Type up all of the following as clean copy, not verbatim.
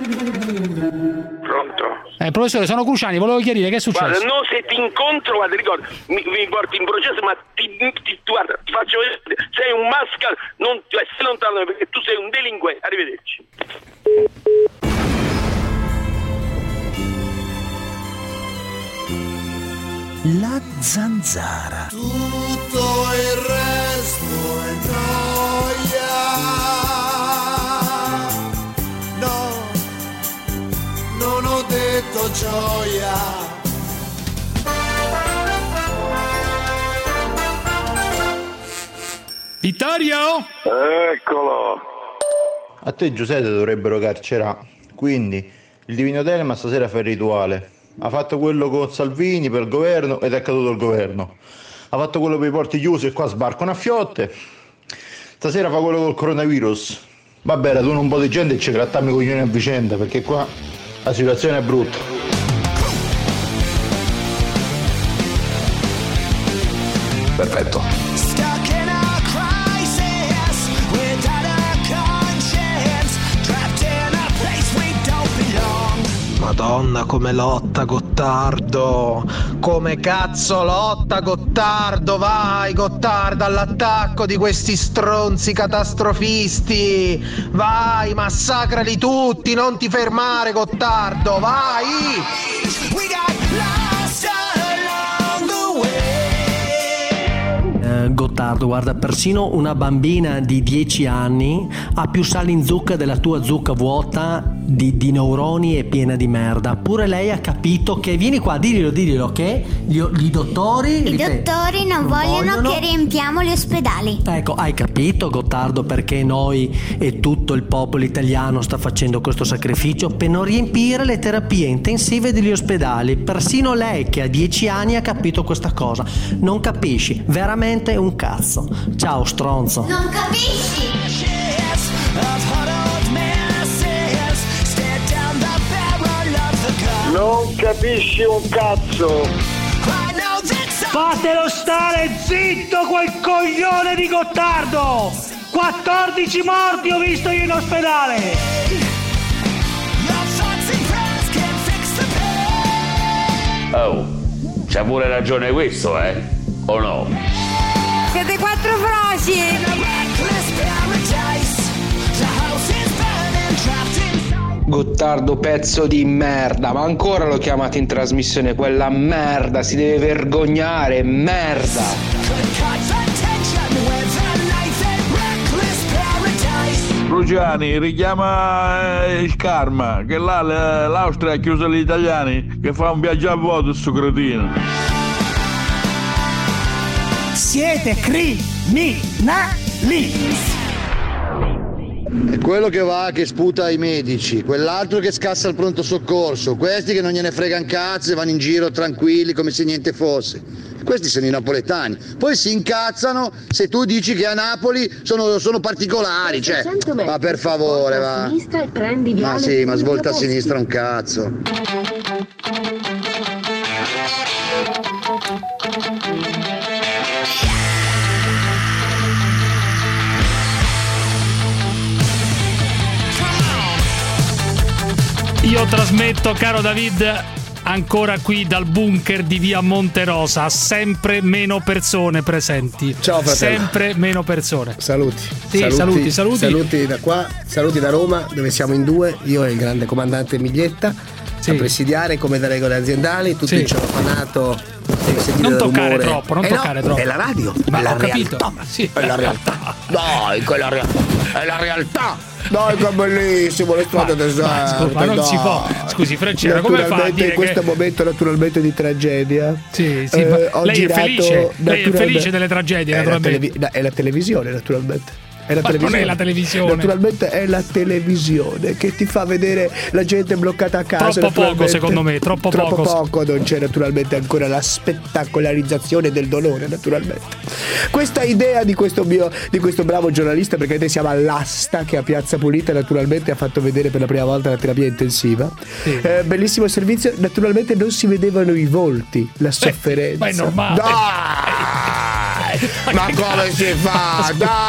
Pronto? Professore, sono Cruciani, volevo chiarire che è successo. Guarda, no, se ti incontro, guarda, ricordo, mi porti in processo, ma guarda, ti faccio vedere, sei un mascal, stai lontano perché tu sei un delinquente. Arrivederci. La zanzara. Tutto il resto è noia. No, non ho detto gioia. Vittorio? Eccolo. A te Giuseppe dovrebbero carcerare. Quindi il Divino Telma stasera fa il rituale. Ha fatto quello con Salvini per il governo ed è caduto il governo. Ha fatto quello per i porti chiusi e qua sbarcano a fiotte. Stasera fa quello col coronavirus. Vabbè, raduna un po' di gente e ci grattiamo i coglioni a vicenda, perché qua la situazione è brutta. Perfetto. Madonna, come lotta Gottardo! Come cazzo lotta Gottardo! Vai Gottardo all'attacco di questi stronzi catastrofisti! Vai, massacrali tutti, non ti fermare Gottardo, vai! Gottardo, guarda, persino una bambina di 10 anni ha più sale in zucca della tua zucca vuota di neuroni e piena di merda. Pure lei ha capito che, vieni qua, diglielo che i dottori non vogliono che riempiamo gli ospedali. Ecco, hai capito Gottardo perché noi e tutto il popolo italiano sta facendo questo sacrificio per non riempire le terapie intensive degli ospedali. Persino lei che ha 10 anni ha capito questa cosa. Non capisci veramente un cazzo. Ciao stronzo. Non capisci? Non capisci un cazzo. Fatelo stare zitto quel coglione di Gottardo. 14 morti ho visto io in ospedale. Oh, c'ha pure ragione questo, o no? Siete quattro froci. Gottardo, pezzo di merda, ma ancora lo chiamate in trasmissione, quella merda, si deve vergognare, merda. Cruciani, richiama il karma, che là l'Austria ha chiuso gli italiani, che fa un viaggio a vuoto sto cretino. Siete criminali. È quello che va, che sputa ai medici, quell'altro che scassa al pronto soccorso, questi che non gliene frega un cazzo e vanno in giro tranquilli come se niente fosse. Questi sono i napoletani. Poi si incazzano se tu dici che a Napoli sono particolari, cioè. Ma per favore, va. Ma sì, ma svolta a sinistra un cazzo. Io trasmetto, caro David, ancora qui dal bunker di via Monterosa, sempre meno persone presenti. Ciao fratello. Sempre meno persone. Saluti. Sì, saluti. Saluti da qua, saluti da Roma, dove siamo in due, io e il grande comandante Miglietta, a presidiare come da regole aziendali, tutto il ciofanato. Non toccare troppo, troppo. È la radio, ma è la ho capito. realtà. Sì. È la realtà. Dai, è la realtà. Dai, che bellissimo, le strade deserte. Ma non si può. Scusi, Francesco, come fa a dire in questo momento naturalmente di tragedia? Sì, ma lei è felice. Lei è felice delle tragedie, naturalmente. È la televisione, naturalmente. È la televisione. Non è la televisione. Naturalmente è la televisione che ti fa vedere la gente bloccata a casa. Troppo poco, secondo me, troppo poco. Non c'è naturalmente ancora la spettacolarizzazione del dolore, naturalmente. Questa idea di questo bravo giornalista, perché noi siamo all'asta, che a Piazza Pulita naturalmente ha fatto vedere per la prima volta la terapia intensiva. Sì. Bellissimo servizio. Naturalmente non si vedevano i volti, la sofferenza. Ma è normale. Dai! Ma come si fa? Dai!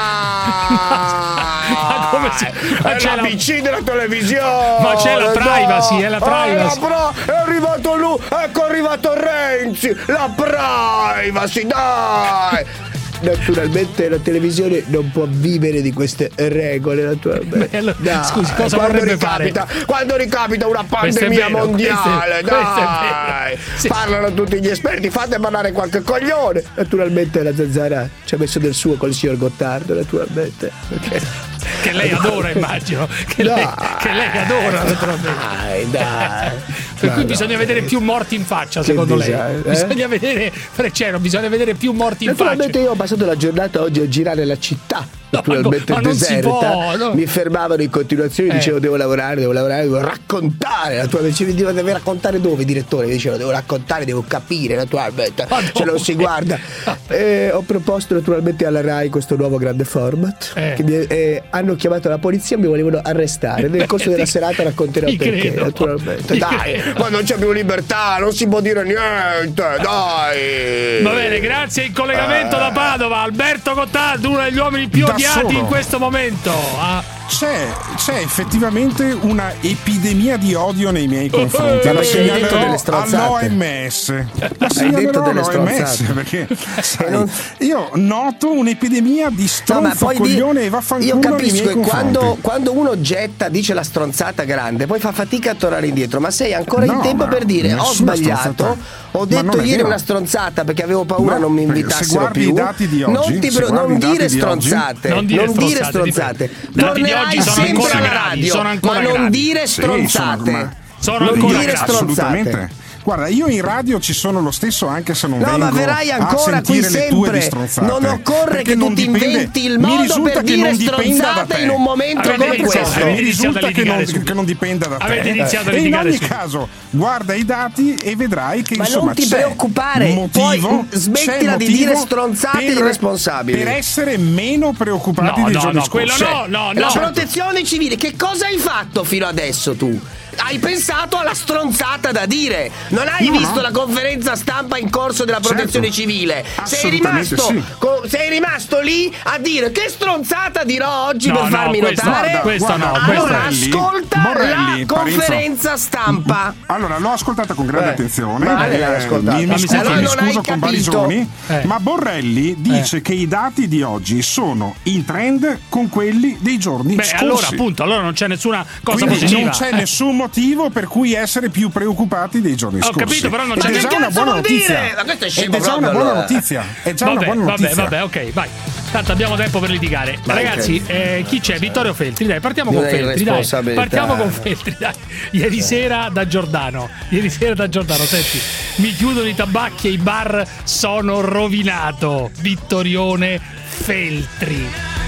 Ma come si... Ma c'è l'ABC della televisione. Ma c'è la privacy, è la privacy. È arrivato lui, ecco è arrivato Renzi, la privacy, dai. Naturalmente la televisione non può vivere di queste regole, naturalmente. Dai, scusi, cosa vorrebbe fare? Quando ricapita una pandemia mondiale, dai! Sì. Parlano tutti gli esperti, fate parlare qualche coglione. Naturalmente la Zanzara ci ha messo del suo col signor Gottardo, naturalmente. Perché... Che lei adora, immagino. Che lei adora, naturalmente. Dai. Per cui bisogna vedere più morti in faccia, secondo lei. Bisogna vedere, Freccero, bisogna vedere più morti in faccia. Naturalmente io ho passato la giornata oggi a girare la città, naturalmente deserta. No. Mi fermavano in continuazione, dicevo devo lavorare, devo raccontare. Naturalmente devo raccontare dove, direttore? Dicevo devo raccontare, devo capire, naturalmente. Se non si guarda. Ho proposto naturalmente alla Rai questo nuovo grande format. Hanno chiamato la polizia e mi volevano arrestare. Nel corso della serata racconterò perché, naturalmente. Dai, ma non c'è più libertà, non si può dire niente, dai. Va bene, grazie. In collegamento da Padova, Alberto Gottardo, uno degli uomini più odiati in questo momento. C'è effettivamente una epidemia di odio nei miei confronti. La segnalerò all'OMS. La segnalerò all'OMS perché sai, io noto un'epidemia di stronzo, coglione e vaffanculo. Io capisco che quando uno dice la stronzata grande, poi fa fatica a tornare indietro, ma sei ancora in tempo per dire ho sbagliato, ho detto ieri una stronzata perché avevo paura non mi invitassero più. I dati di oggi, non dire stronzate. Tornerai sempre alla radio, ma non dire stronzate. Assolutamente. Guarda, io in radio ci sono lo stesso anche se non vengo ma verrai ancora a sentire qui le tue sempre. stronzate. Non occorre che tu ti inventi il modo per dire stronzate in un momento come questo. Mi risulta che non dipenda da te. E in ogni caso, guarda i dati e vedrai che ma insomma non ti preoccupare, poi smettila di dire stronzate irresponsabili. Per essere meno preoccupati dei giorni scorsi. La protezione civile, che cosa hai fatto fino adesso tu? Hai pensato alla stronzata da dire. Non hai visto la conferenza stampa in corso della protezione civile. Sei rimasto lì a dire che stronzata dirò oggi per farmi notare. Allora ascolta la conferenza stampa. Allora l'ho ascoltata con grande attenzione. Mi scuso con Barisoni. Ma Borrelli dice che i dati di oggi sono in trend con quelli dei giorni scorsi. Allora appunto, non c'è nessuna cosa quindi positiva. Non c'è nessun motivo per cui essere più preoccupati dei giorni scorsi. Ho capito, però non c'è già una buona notizia. Ed è già una buona notizia. È già una buona notizia. Vabbè, ok, vai. Tanto abbiamo tempo per litigare. Ragazzi, chi c'è? Vittorio Feltri, dai, partiamo con Feltri, dai. Ieri sera da Giordano, senti, mi chiudono i tabacchi e i bar, sono rovinato. Vittorione Feltri.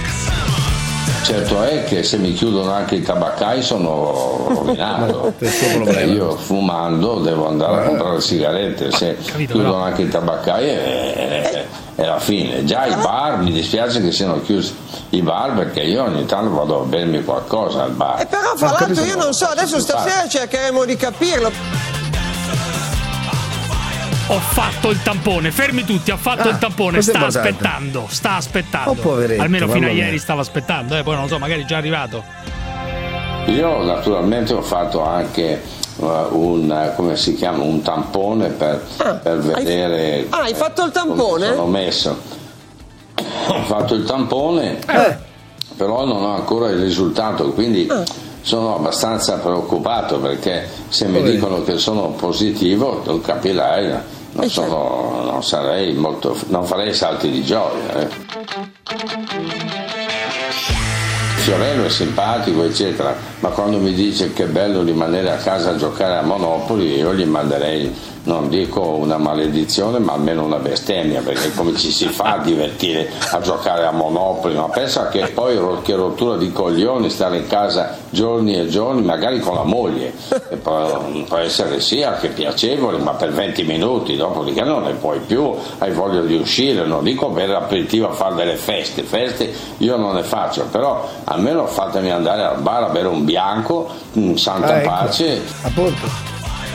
Certo è che se mi chiudono anche i tabaccai sono rovinato. Io fumando devo andare a comprare sigarette, se chiudono anche i tabaccai è la fine. Già i bar, mi dispiace che siano chiusi i bar perché io ogni tanto vado a bermi qualcosa al bar. Però fra l'altro io non so, adesso stasera cercheremo di capirlo. Ho fatto il tampone, fermi tutti, ha fatto il tampone, sta aspettando. Almeno fino a ieri stava aspettando, poi non lo so, magari è già arrivato. Io naturalmente ho fatto anche un tampone per vedere. Hai fatto il tampone? Sono messo. Ho fatto il tampone, però non ho ancora il risultato, quindi sono abbastanza preoccupato perché se mi dicono che sono positivo, tu capirai. Non farei salti di gioia. Fiorello è simpatico, eccetera, ma quando mi dice che è bello rimanere a casa a giocare a Monopoli, io gli manderei, non dico una maledizione, ma almeno una bestemmia, perché come ci si fa a divertire a giocare a Monopoli? Ma pensa che poi che rottura di coglioni stare in casa giorni e giorni, magari con la moglie, e può essere sì anche piacevole, ma per 20 minuti, dopodiché non ne puoi più, hai voglia di uscire, non dico per l'aperitivo a fare delle feste io non ne faccio, però almeno fatemi andare al bar a bere un bianco, santa pace. Appunto.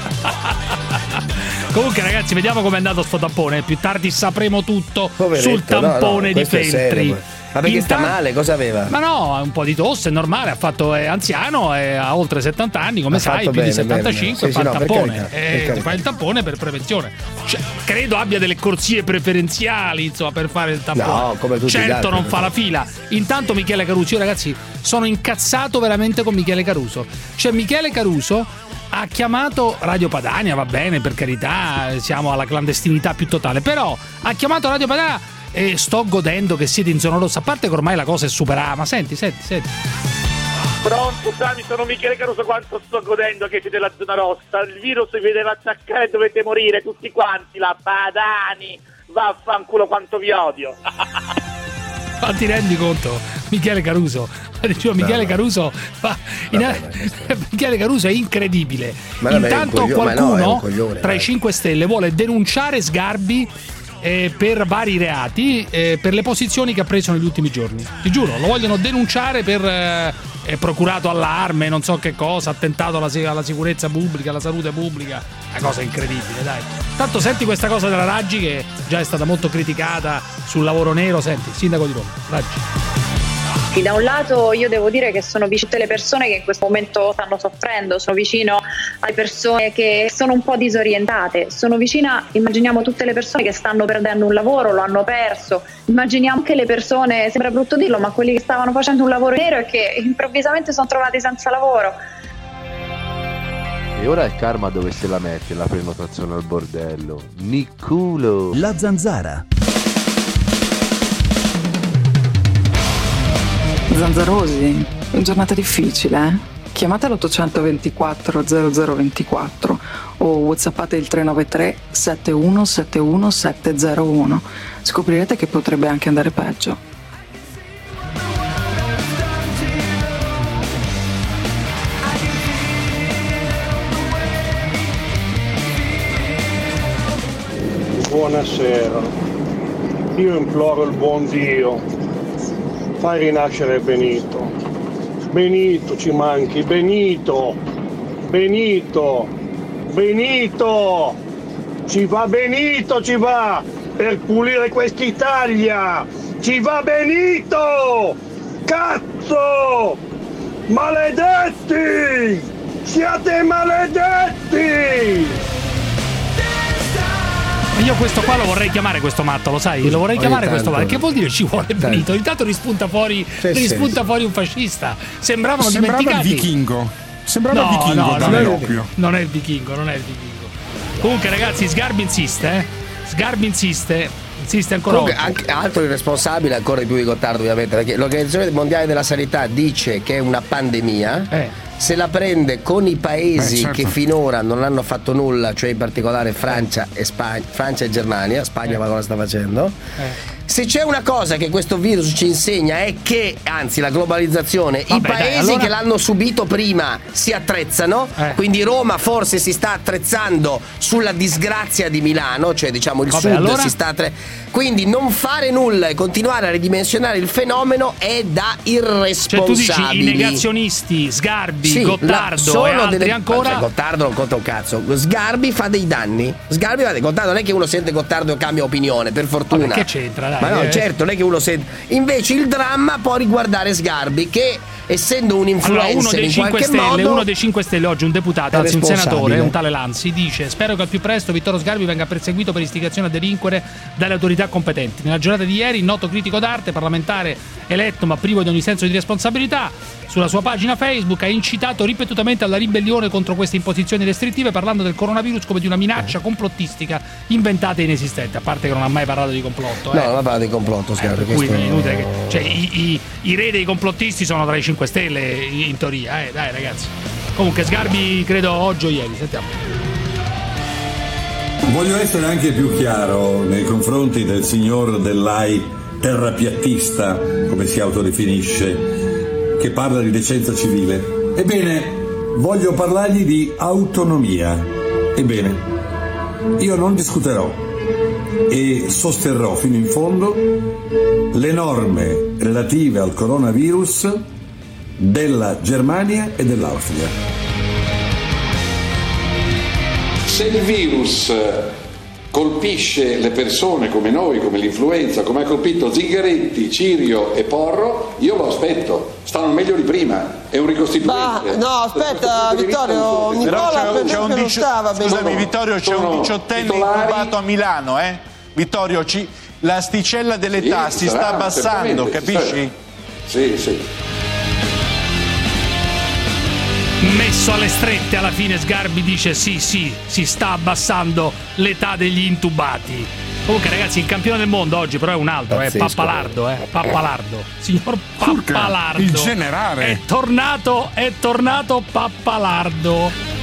Comunque ragazzi, vediamo com'è andato sto tampone. Più tardi sapremo tutto sul tampone di Feltri. Ma perché sta male? Cosa aveva? Ma no, ha un po' di tosse, è normale, è anziano, ha oltre 70 anni, come sai, più di 75, fa il tampone. Fa il tampone per prevenzione. Cioè, credo abbia delle corsie preferenziali, insomma, per fare il tampone. No, come tutti gli altri, non fa la fila. Intanto Michele Caruso, io ragazzi sono incazzato veramente con Michele Caruso. Cioè Michele Caruso ha chiamato Radio Padania, va bene, per carità, siamo alla clandestinità più totale, però ha chiamato Radio Padania e sto godendo che siete in zona rossa, a parte che ormai la cosa è superata, ma senti. Pronto, Sami, sono Michele Caruso, quanto sto godendo che siete nella zona rossa, il virus vi deve attaccare e dovete morire tutti quanti, la Padani, vaffanculo quanto vi odio. Ma ti rendi conto? Michele Caruso, Michele Caruso Michele Caruso è incredibile. Intanto qualcuno tra i 5 Stelle vuole denunciare Sgarbi per vari reati, per le posizioni che ha preso negli ultimi giorni. Ti giuro, lo vogliono denunciare per procurato allarme, non so che cosa, attentato alla sicurezza pubblica, alla salute pubblica. Una cosa incredibile, dai. Tanto senti questa cosa della Raggi, che già è stata molto criticata sul lavoro nero. Senti, sindaco di Roma, Raggi. Da un lato io devo dire che sono vicino alle persone che in questo momento stanno soffrendo, sono vicino alle persone che sono un po' disorientate, sono vicina, immaginiamo tutte le persone che stanno perdendo un lavoro, lo hanno perso, immaginiamo anche le persone, sembra brutto dirlo, ma quelli che stavano facendo un lavoro nero e che improvvisamente sono trovati senza lavoro. E ora il karma dove se la mette la prenotazione al bordello? Niculo! La Zanzara. Zanzarosi, giornata difficile, eh? Chiamate l'824 0024 o whatsappate il 393 7171 701. Scoprirete che potrebbe anche andare peggio. Buonasera, io imploro il buon Dio, fai rinascere Benito. Benito ci manchi, Benito, ci va Benito, ci va per pulire quest'Italia, ci va Benito, cazzo, maledetti, siate maledetti. Io questo qua lo vorrei chiamare, questo matto, lo sai? Lo vorrei chiamare questo matto. Che vuol dire ci vuole Benito? Intanto rispunta fuori un fascista. Sembrava dimenticati. Il vichingo. Sembrava il vichingo. Non è il vichingo. Comunque ragazzi, Sgarbi insiste ancora. Comunque, anche altro irresponsabile ancora di più di Gottardo, ovviamente, perché l'Organizzazione Mondiale della Sanità dice che è una pandemia. Se la prende con i paesi che finora non hanno fatto nulla, cioè in particolare Francia e Germania. Spagna ma cosa sta facendo? Se c'è una cosa che questo virus ci insegna è che, anzi la globalizzazione, i paesi che l'hanno subito prima si attrezzano, quindi Roma forse si sta attrezzando sulla disgrazia di Milano, cioè diciamo il sud si sta quindi non fare nulla e continuare a ridimensionare il fenomeno è da irresponsabili. Cioè tu dici i negazionisti, Sgarbi, Gottardo e altri ancora. Gottardo non conta un cazzo, Sgarbi fa dei danni. Gottardo non è che uno sente Gottardo e cambia opinione, per fortuna. Ma che c'entra, dai? Ma no, certo, non è che uno sente. Invece il dramma può riguardare Sgarbi, che essendo un influencer uno dei 5 Stelle oggi, un deputato, anzi un senatore, un tale Lanzi, dice: spero che al più presto Vittorio Sgarbi venga perseguito per istigazione a delinquere dalle autorità competenti. Nella giornata di ieri il noto critico d'arte, parlamentare eletto ma privo di ogni senso di responsabilità, sulla sua pagina Facebook ha incitato ripetutamente alla ribellione contro queste imposizioni restrittive, parlando del coronavirus come di una minaccia complottistica inventata e inesistente, a parte che non ha mai parlato di complotto. No, non ha parlato di complotto, Sgarbi. Quindi è inutile che, cioè, i re dei complottisti sono tra i 5 Stelle in teoria, dai ragazzi. Comunque Sgarbi credo oggi o ieri, sentiamo. Voglio essere anche più chiaro nei confronti del signor Dell'Ai terrapiattista, come si autodefinisce, che parla di decenza civile. Ebbene, voglio parlargli di autonomia. Ebbene, io non discuterò e sosterrò fino in fondo le norme relative al coronavirus della Germania e dell'Austria. Se il virus colpisce le persone come noi, come l'influenza, come ha colpito Zingaretti, Cirio e Porro, io lo aspetto, stanno meglio di prima, è un ricostituente. No, aspetta Vittorio, Nicola per esempio non stava bene. Scusami Vittorio, c'è un 18enne incubato a Milano, Vittorio, l'asticella dell'età si sta abbassando, capisci? Sì. Messo alle strette, alla fine Sgarbi dice sì, si sta abbassando l'età degli intubati. Comunque ragazzi, il campione del mondo oggi però è un altro, Pappalardo, Pappalardo. Signor Pappalardo. Il generale. È tornato Pappalardo.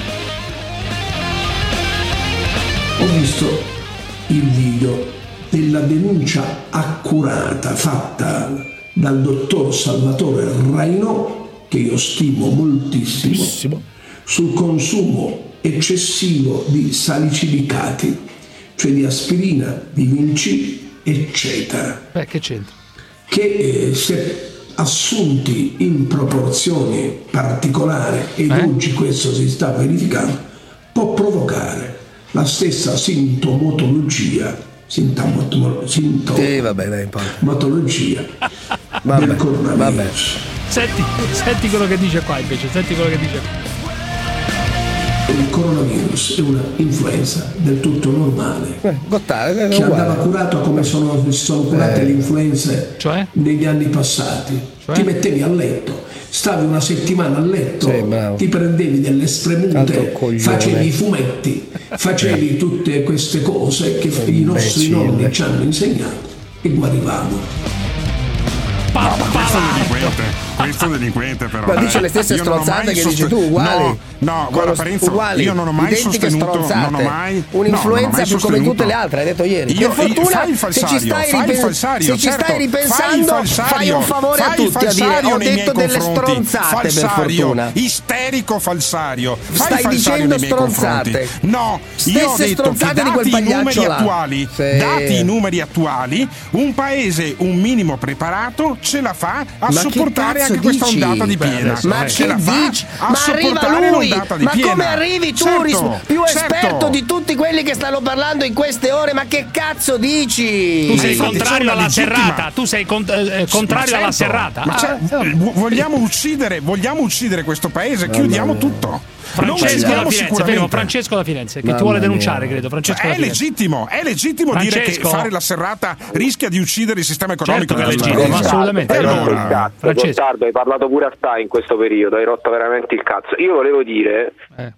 Ho visto il video della denuncia accurata fatta dal dottor Salvatore Rainò, che io stimo moltissimo, sul consumo eccessivo di salicilicati, cioè di aspirina, di Vinci, eccetera. Che c'entra? Che se assunti in proporzioni particolari, ed oggi questo si sta verificando, può provocare la stessa sintomatologia del coronavirus. Senti quello che dice qua invece, Il coronavirus è una influenza del tutto normale, che andava curato come si sono curate le influenze negli anni passati. Ti mettevi a letto, stavi una settimana a letto, ti prendevi delle spremute, facevi i fumetti, facevi tutte queste cose che i nostri nonni ci hanno insegnato e guarivamo. Questo delinquente però. Ma dice le stesse stronzate che dici tu, uguali. No, guarda Parenzo, io non ho mai sostenuto, un'influenza più come tutte le altre, hai detto ieri. Per fortuna, se ci stai ripensando, fai un favore a tutti a dire ho detto delle stronzate, per fortuna. Isterico falsario. Stai dicendo stronzate. No, io ho detto che dati i numeri attuali, un paese un minimo preparato ce la fa a sopportare anche questa ondata di piena. Ma che dici? Ma arriva lui! Ma come arrivi tu, più esperto di tutti quelli che stanno parlando in queste ore? Ma che cazzo dici? Tu sei contrario alla serrata? Tu sei contrario alla serrata? Vogliamo uccidere questo paese? Chiudiamo tutto. Francesco da Firenze che ti vuole denunciare, credo. È legittimo dire che fare la serrata rischia di uccidere il sistema economico. Certo che è legittimo, assolutamente. Gottardo, hai parlato pure a Stai in questo periodo, hai rotto veramente il cazzo. Io volevo dire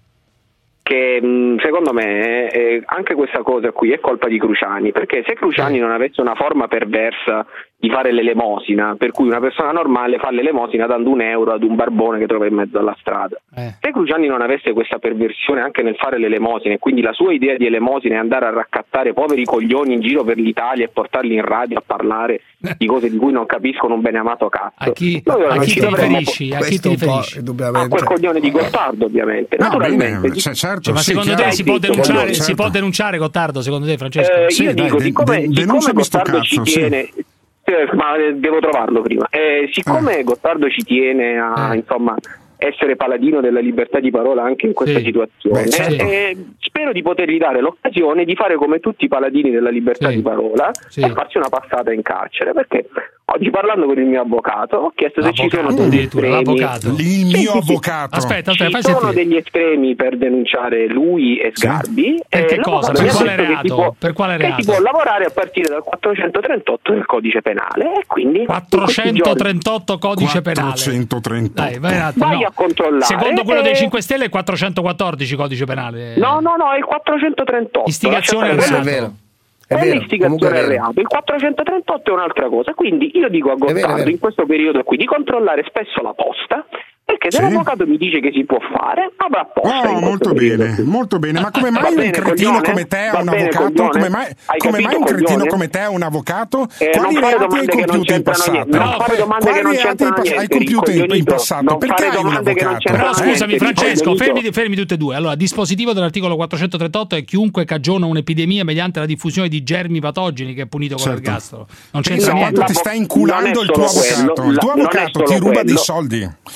che secondo me anche questa cosa qui è colpa di Cruciani, perché se Cruciani non avesse una forma perversa di fare l'elemosina, per cui una persona normale fa l'elemosina dando €1 ad un barbone che trova in mezzo alla strada. Se Cruciani non avesse questa perversione anche nel fare l'elemosina, e quindi la sua idea di elemosina è andare a raccattare poveri coglioni in giro per l'Italia e portarli in radio a parlare di cose di cui non capiscono un bene amato cazzo. A chi ti riferisci? A quel coglione di Gottardo, ovviamente. Naturalmente. Certo, ma secondo te si può denunciare Gottardo, secondo te, Francesco? Io dico, siccome Gottardo ci tiene... Ma devo trovarlo prima. Siccome Gottardo ci tiene a essere paladino della libertà di parola anche in questa situazione, spero di potergli dare l'occasione di fare come tutti i paladini della libertà di parola e farsi una passata in carcere, perché oggi parlando con il mio avvocato ho chiesto se ci sono degli estremi. Aspetta, ci sono degli estremi per denunciare lui e Sgarbi. Per che cosa? Per quale reato? Che si può lavorare a partire dal 438 del codice penale, e quindi 438 codice penale. 438. Dai, vai a controllare. Secondo quello dei 5 Stelle è 414 codice penale. No, è il 438. Istigazione al reato. È l'istigazione al reato. Il 438 è un'altra cosa. Quindi io dico a Gottardo in questo periodo qui di controllare spesso la posta, perché se l'avvocato mi dice che si può fare, avrà posta. Molto bene. Ma come mai un cretino come te ha un avvocato? Come mai un cretino come te ha un avvocato? Quali reati hai compiuto in passato? Quali reati hai compiuto in passato? Perché hai un avvocato? Però scusami Francesco, fermi tutte e due. Allora, dispositivo dell'articolo 438 è chiunque cagiona un'epidemia mediante la diffusione di germi patogeni, che è punito con l'ergastolo. Non c'entra niente. Ti sta inculando il tuo avvocato. Il tuo avvocato ti ruba dei soldi. Il tuo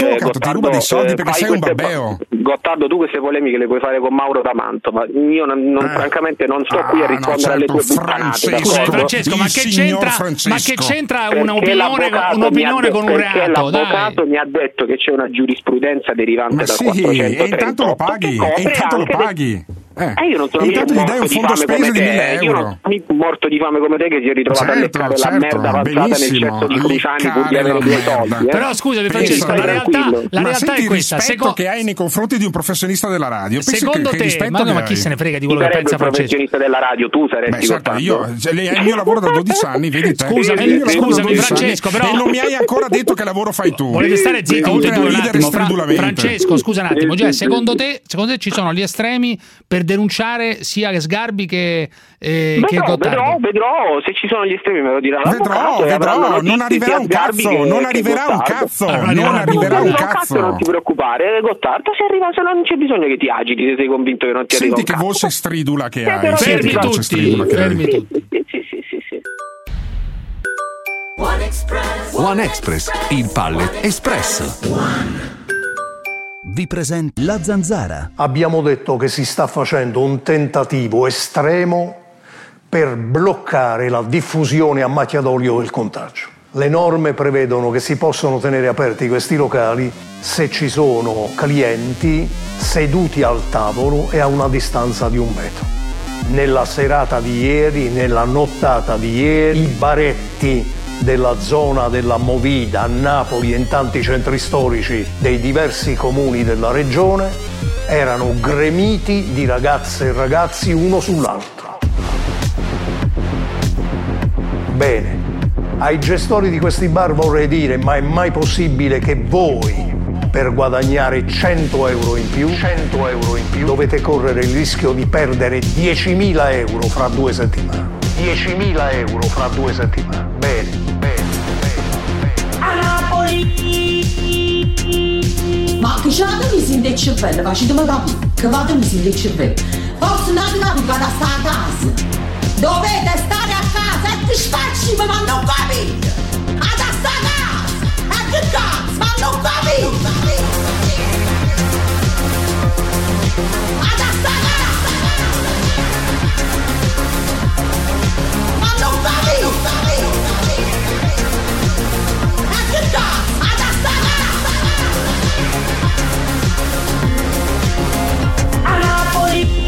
avvocato ti ruba dei soldi perché sei un babbeo. Gottardo, tu queste polemiche le puoi fare con Mauro D'Amanto, ma io francamente non sto qui a rispondere alle tue puttanate. Scusa, Francesco, ma che c'entra un'opinione con un reato? L'avvocato mi ha detto che c'è una giurisprudenza derivante dal 438. E intanto lo paghi. Io non sono intanto gli dai un fondo spese di 1.000 euro. Io non sono morto di fame come te che si è ritrovato a leccare la merda avanzata nel cesso di Cruciani pur di avere 2 soldi. Però scusami Francesco, la realtà è questa. Il rispetto che hai nei confronti di un professionista della radio. Secondo te, ma chi se ne frega di quello che pensa Francesco? Professionista della radio, tu saresti il mio lavoro da 12 anni, vedi te. Scusami Francesco, però e non mi hai ancora detto che lavoro fai tu. Volete stare zitti un attimo, Francesco, scusa un attimo, secondo te ci sono gli estremi per denunciare sia Sgarbi che Gottardo? Vedrò se ci sono gli estremi, me lo dirà vedrò, non arriverà un cazzo, non ti preoccupare, Gottardo, se non c'è bisogno che ti agiti se sei convinto che non ti arriva un cazzo. Senti che voce stridula che hai. Fermi tutti. Sì. One Express, il Pallet Espresso. Vi presenta La Zanzara. Abbiamo detto che si sta facendo un tentativo estremo per bloccare la diffusione a macchia d'olio del contagio. Le norme prevedono che si possono tenere aperti questi locali se ci sono clienti seduti al tavolo e a una distanza di 1 metro. Nella serata di ieri, nella nottata di ieri, i baretti della zona della Movida a Napoli e in tanti centri storici dei diversi comuni della regione erano gremiti di ragazze e ragazzi uno sull'altro. Bene, ai gestori di questi bar vorrei dire: ma è mai possibile che voi, per guadagnare 100 euro in più, dovete correre il rischio di perdere 10.000 euro fra 2 settimane? 10.000 euro fra 2 settimane. Bene. A Napoli! Ma che c'è la misi in del cervello? Facetemi capire che vado misi in del cervello. Forse non vado a stare a casa. Dovete stare a casa e ti spacci, ma non capite! Ad a sta casa! E che cazzo, ma non capite! Ad a sta casa! Ma non capite! E che cazzo, ad a sta casa! A Napoli!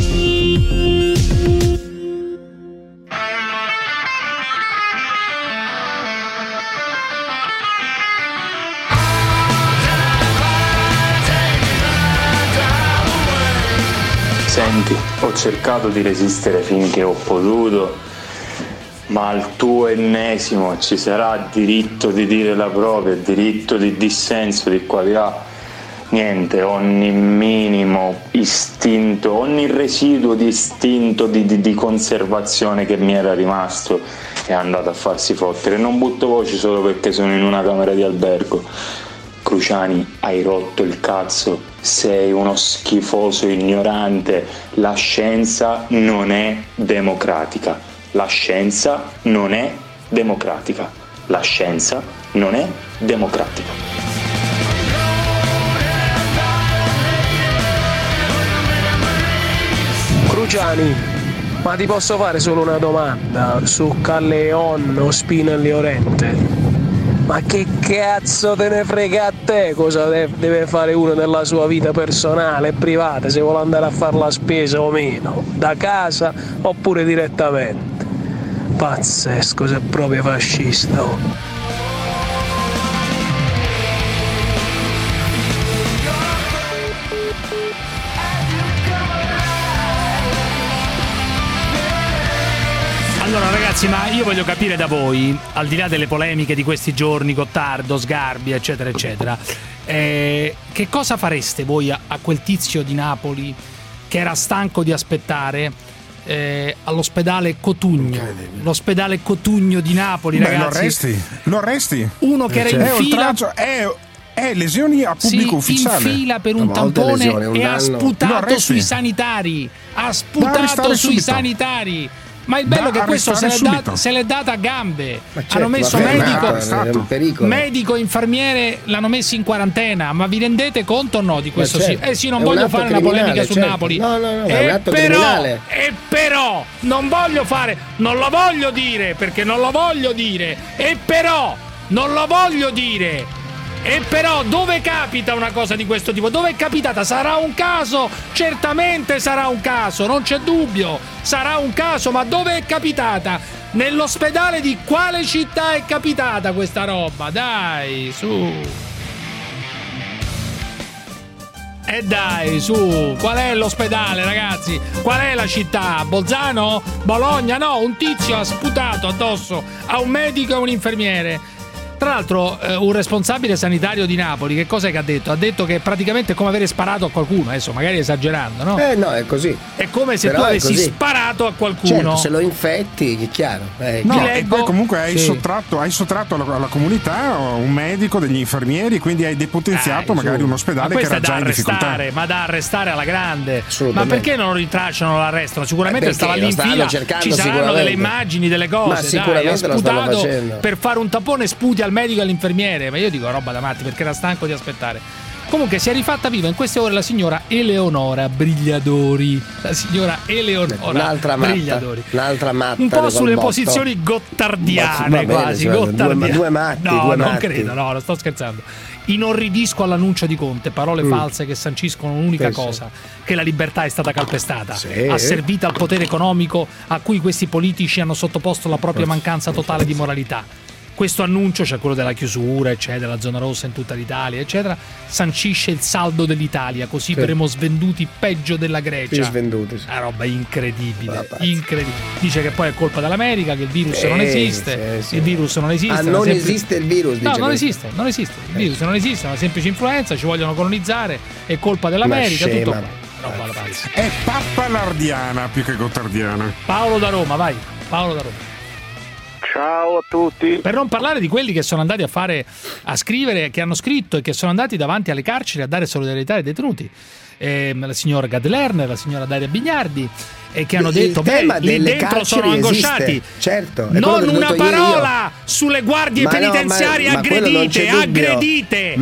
Senti, ho cercato di resistere finché ho potuto, ma al tuo ennesimo ci sarà diritto di dire la propria, diritto di dissenso di qua di là. Niente, ogni minimo istinto, ogni residuo di istinto di conservazione che mi era rimasto è andato a farsi fottere. Non butto voci solo perché sono in una camera di albergo. Cruciani, hai rotto il cazzo, sei uno schifoso ignorante, la scienza non è democratica, la scienza non è democratica, la scienza non è democratica. Cruciani, ma ti posso fare solo una domanda su Calleon o Spinelli Orente? Ma che cazzo te ne frega a te cosa deve fare uno nella sua vita personale e privata, se vuole andare a fare la spesa o meno, da casa oppure direttamente? Pazzesco, sei proprio fascista. Oh. Allora ragazzi, ma io voglio capire da voi, al di là delle polemiche di questi giorni, Gottardo, Sgarbi, eccetera, eccetera, che cosa fareste voi a quel tizio di Napoli che era stanco di aspettare all'ospedale Cotugno, l'ospedale Cotugno di Napoli, ragazzi? Lo arresti? Uno che era in fila... È lesioni a pubblico ufficiale. In fila per un tampone e ha sputato sui sanitari. Ha sputato sui sanitari. Ma il bello è che questo se l'è data a gambe. Certo, hanno messo medico, infermiere, l'hanno messo in quarantena. Ma vi rendete conto o no di questo? Certo. Sì, non voglio fare una polemica su Napoli. No, è un atto criminale. Però non lo voglio dire perché non lo voglio dire. Non lo voglio dire. E però dove capita una cosa di questo tipo? Dove è capitata? Sarà un caso? Certamente sarà un caso, non c'è dubbio. Sarà un caso, ma dove è capitata? Nell'ospedale di quale città è capitata questa roba? Dai, su. E dai, su. Qual è l'ospedale, ragazzi? Qual è la città? Bolzano? Bologna? No, un tizio ha sputato addosso a un medico e a un infermiere. Tra l'altro un responsabile sanitario di Napoli che cosa è che ha detto? Ha detto che è praticamente come avere sparato a qualcuno, adesso magari esagerando, no? No, è così. È come se tu avessi sparato a qualcuno. Certo, se lo infetti, è chiaro. No, e poi comunque hai sottratto alla comunità un medico, degli infermieri, quindi hai depotenziato magari un ospedale che era già in difficoltà. Ma da arrestare alla grande. Ma perché non lo ritracciano, lo arrestano? Sicuramente stava lì in fila, ci saranno delle immagini, delle cose. Ma sicuramente lo stanno facendo. Per fare un tampone sputi al medico e all'infermiere, ma io dico roba da matti perché era stanco di aspettare. Comunque si è rifatta viva in queste ore la signora Eleonora Brigliadori. La signora Eleonora un'altra Brigliadori. Un'altra matta. Un po' sulle posizioni gottardiane, quasi. Gottardiane. Due matti. Non credo, non sto scherzando. Inorridisco all'annuncio di Conte, parole false che sanciscono un'unica cosa, che la libertà è stata calpestata, asservita al potere economico a cui questi politici hanno sottoposto la propria mancanza totale di moralità. Questo annuncio, cioè quello della chiusura, eccetera, la zona rossa in tutta l'Italia, eccetera, sancisce il saldo dell'Italia, così verremo svenduti peggio della Grecia. Più svenduti. Una roba incredibile, incredibile. Dice che poi è colpa dell'America, che il virus non esiste, il virus non esiste. Non esiste il virus, dice. No, non esiste. Il virus non esiste, è una semplice influenza, ci vogliono colonizzare, è colpa dell'America, tutto qua. Roba alla pazza. È pappalardiana più che gottardiana. Paolo da Roma, vai. Paolo da Roma. Ciao a tutti. Per non parlare di quelli che sono andati a scrivere, che hanno scritto e che sono andati davanti alle carceri a dare solidarietà ai detenuti. La signora Gadlerner, la signora Daria Bignardi, e che hanno detto lì dentro sono angosciati. Certo, non una parola sulle guardie penitenziarie aggredite.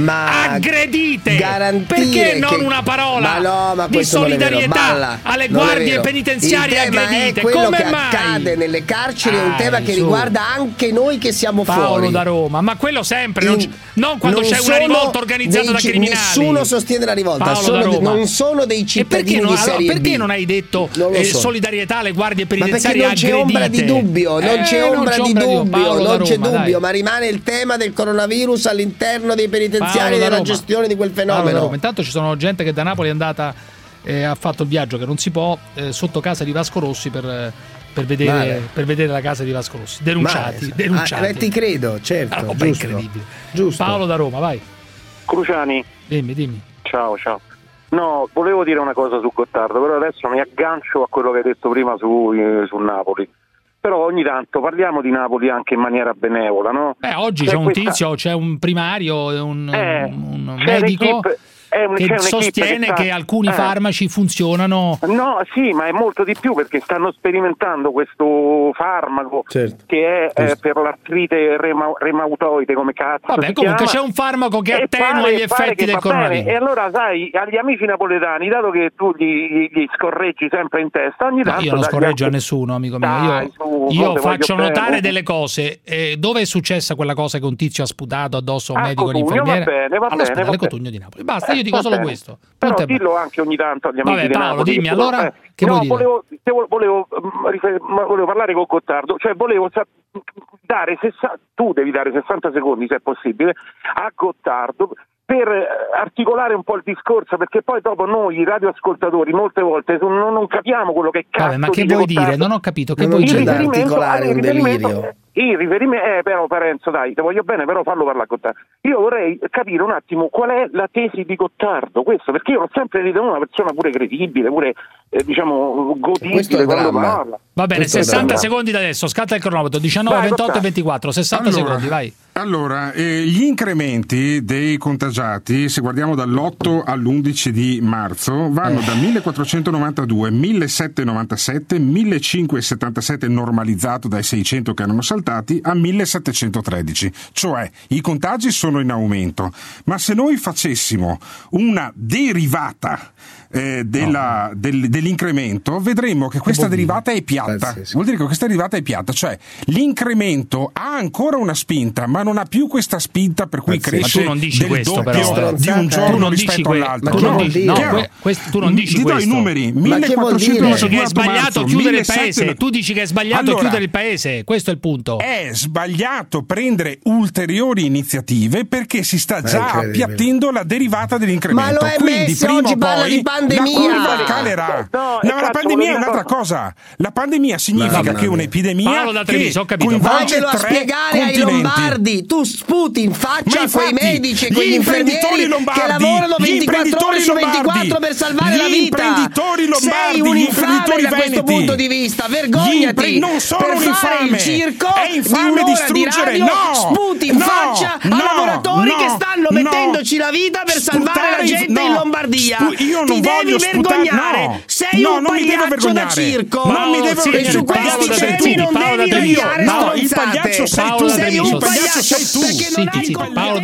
Perché non una parola di solidarietà alle guardie penitenziarie aggredite? Quello come che mai accade nelle carceri è un tema che riguarda anche noi che siamo Paolo fuori. da Roma, ma quello sempre, non quando c'è una rivolta organizzata da criminali. Nessuno sostiene la rivolta, non sono dei cittadini di serie B. Perché non hai detto solidarietà alle guardie penitenziarie aggredite? Non c'è ombra di dubbio, non c'è dubbio, ma rimane il tema del coronavirus all'interno dei penitenziari e della gestione di quel fenomeno. Intanto ci sono gente che da Napoli è andata ha fatto il viaggio che non si può sotto casa di Vasco Rossi per vedere la casa di Vasco Rossi. Denunciati. Ti credo, certo. Incredibile. Giusto. Paolo da Roma, vai. Cruciani. Dimmi. Ciao. No, volevo dire una cosa su Gottardo, però adesso mi aggancio a quello che hai detto prima su Napoli. Però ogni tanto parliamo di Napoli anche in maniera benevola, no? Oggi c'è un tizio, c'è un primario, un medico che sostiene che alcuni farmaci funzionano. No, sì, ma è molto di più, perché stanno sperimentando questo farmaco che è per l'artrite reumatoide, come cazzo. Vabbè, comunque c'è un farmaco che attenua gli effetti del coronavirus. E allora, sai, agli amici napoletani, dato che tu gli scorreggi sempre in testa, ogni tanto. Io non scorreggio a nessuno, amico mio. Io faccio notare delle cose. Dove è successa quella cosa che un tizio ha sputato addosso a un medico e un'infermiera? All'ospedale Cotugno di Napoli. Basta, io dico solo questo. Però dillo anche ogni tanto agli amici di Paolo, Napoli. dimmi allora che vuoi dire? Volevo parlare con Gottardo, cioè volevo dare tu devi dare 60 secondi, se è possibile, a Gottardo per articolare un po' il discorso, perché poi dopo noi radioascoltatori molte volte non capiamo quello che cazzo. Ma che vuoi dire? Non ho capito che vuoi dire. Da articolare un delirio. il riferimento però Parenzo, dai, ti voglio bene, però fallo parlare con te. Io vorrei capire un attimo qual è la tesi di Gottardo, questo, perché io l'ho sempre ritenuto una persona pure credibile, pure diciamo godibile quando parla. Va bene, 60 secondi da adesso, scatta il cronometro, 19, 28 e 24, 60 secondi, vai. Allora, gli incrementi dei contagiati, se guardiamo dall'8 all'11 di marzo, vanno da 1492, 1797, 1577 normalizzato dai 600 che erano saltati, a 1713. Cioè, i contagi sono in aumento. Ma se noi facessimo una derivata dell'incremento, vedremmo che questa derivata è piatta. Vuol dire che questa derivata è piatta, cioè l'incremento ha ancora una spinta, ma non ha più questa spinta per cui cresce del doppio però, di un giorno rispetto all'altro. Tu non dici questo. Ti do i numeri. 1492 che è sbagliato chiudere il paese. Tu dici che è sbagliato chiudere il paese. Questo è il punto. È sbagliato prendere ulteriori iniziative perché si sta già appiattendo la derivata dell'incremento. Ma quindi prima o poi pandemia calerà. La pandemia è un'altra cosa. La pandemia significa che un'epidemia Paolo da Treviso, ho capito. Vaglielo a spiegare ai lombardi. Tu sputi in faccia a quei medici e quegli infermieri che lavorano 24 ore su 24 per salvare la vita. Sei un infame da questo punto di vista. Vergognati. Non sono per un fare infame. Il circo è infame di distruggere. Radio, sputi in faccia a lavoratori che stanno mettendoci la vita per salvare la gente in Lombardia. Io non devi vergognare. Sei un pagliaccio da circo. Non mi devo e su questi temi non devi odiare il pagliaccio sei tu. Sei un pagliaccio Zitto. Paolo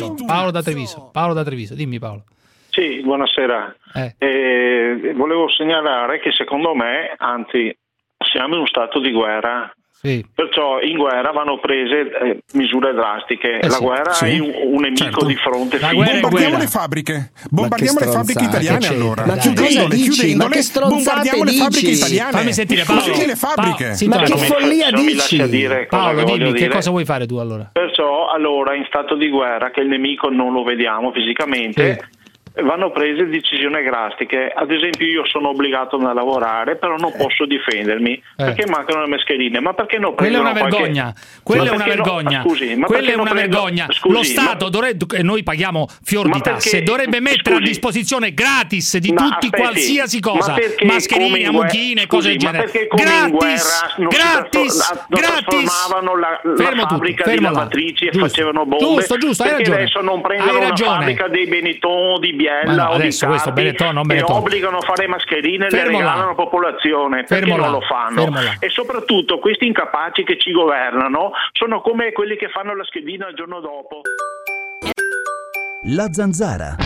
da Treviso, dimmi Paolo. Sì, buonasera. Volevo segnalare che secondo me, anzi, siamo in uno stato di guerra. Sì. Perciò in guerra vanno prese misure drastiche. La guerra è un nemico di fronte. Bombardiamo le fabbriche. Bombardiamo le fabbriche italiane allora. Ma chiudendole, bombardiamo le fabbriche italiane. Fammi sentire Paolo. Anche le fabbriche. Ma che follia dici? Paolo, dimmi che cosa vuoi fare tu allora? Perciò allora in stato di guerra, che il nemico non lo vediamo fisicamente, vanno prese decisioni drastiche. Ad esempio io sono obbligato a lavorare, però non posso difendermi perché mancano le mascherine. Ma perché non prendono quella è una vergogna. Quella è una vergogna. Lo Stato dovrebbe, noi paghiamo fior di tasse, dovrebbe mettere a disposizione gratis di tutti qualsiasi cosa, mascherine, mucchine, cose del genere. Gratis. Trasformavano la fabbrica di lavatrici e facevano bombe. Giusto, hai ragione. Adesso non prendono una fabbrica dei Benetton, di Biella o di Carpi e obbligano a fare mascherine e le regalano alla popolazione. Perché non lo fanno? E soprattutto questi incapaci che ci governano sono come quelli che fanno la schedina il giorno dopo. La Zanzara.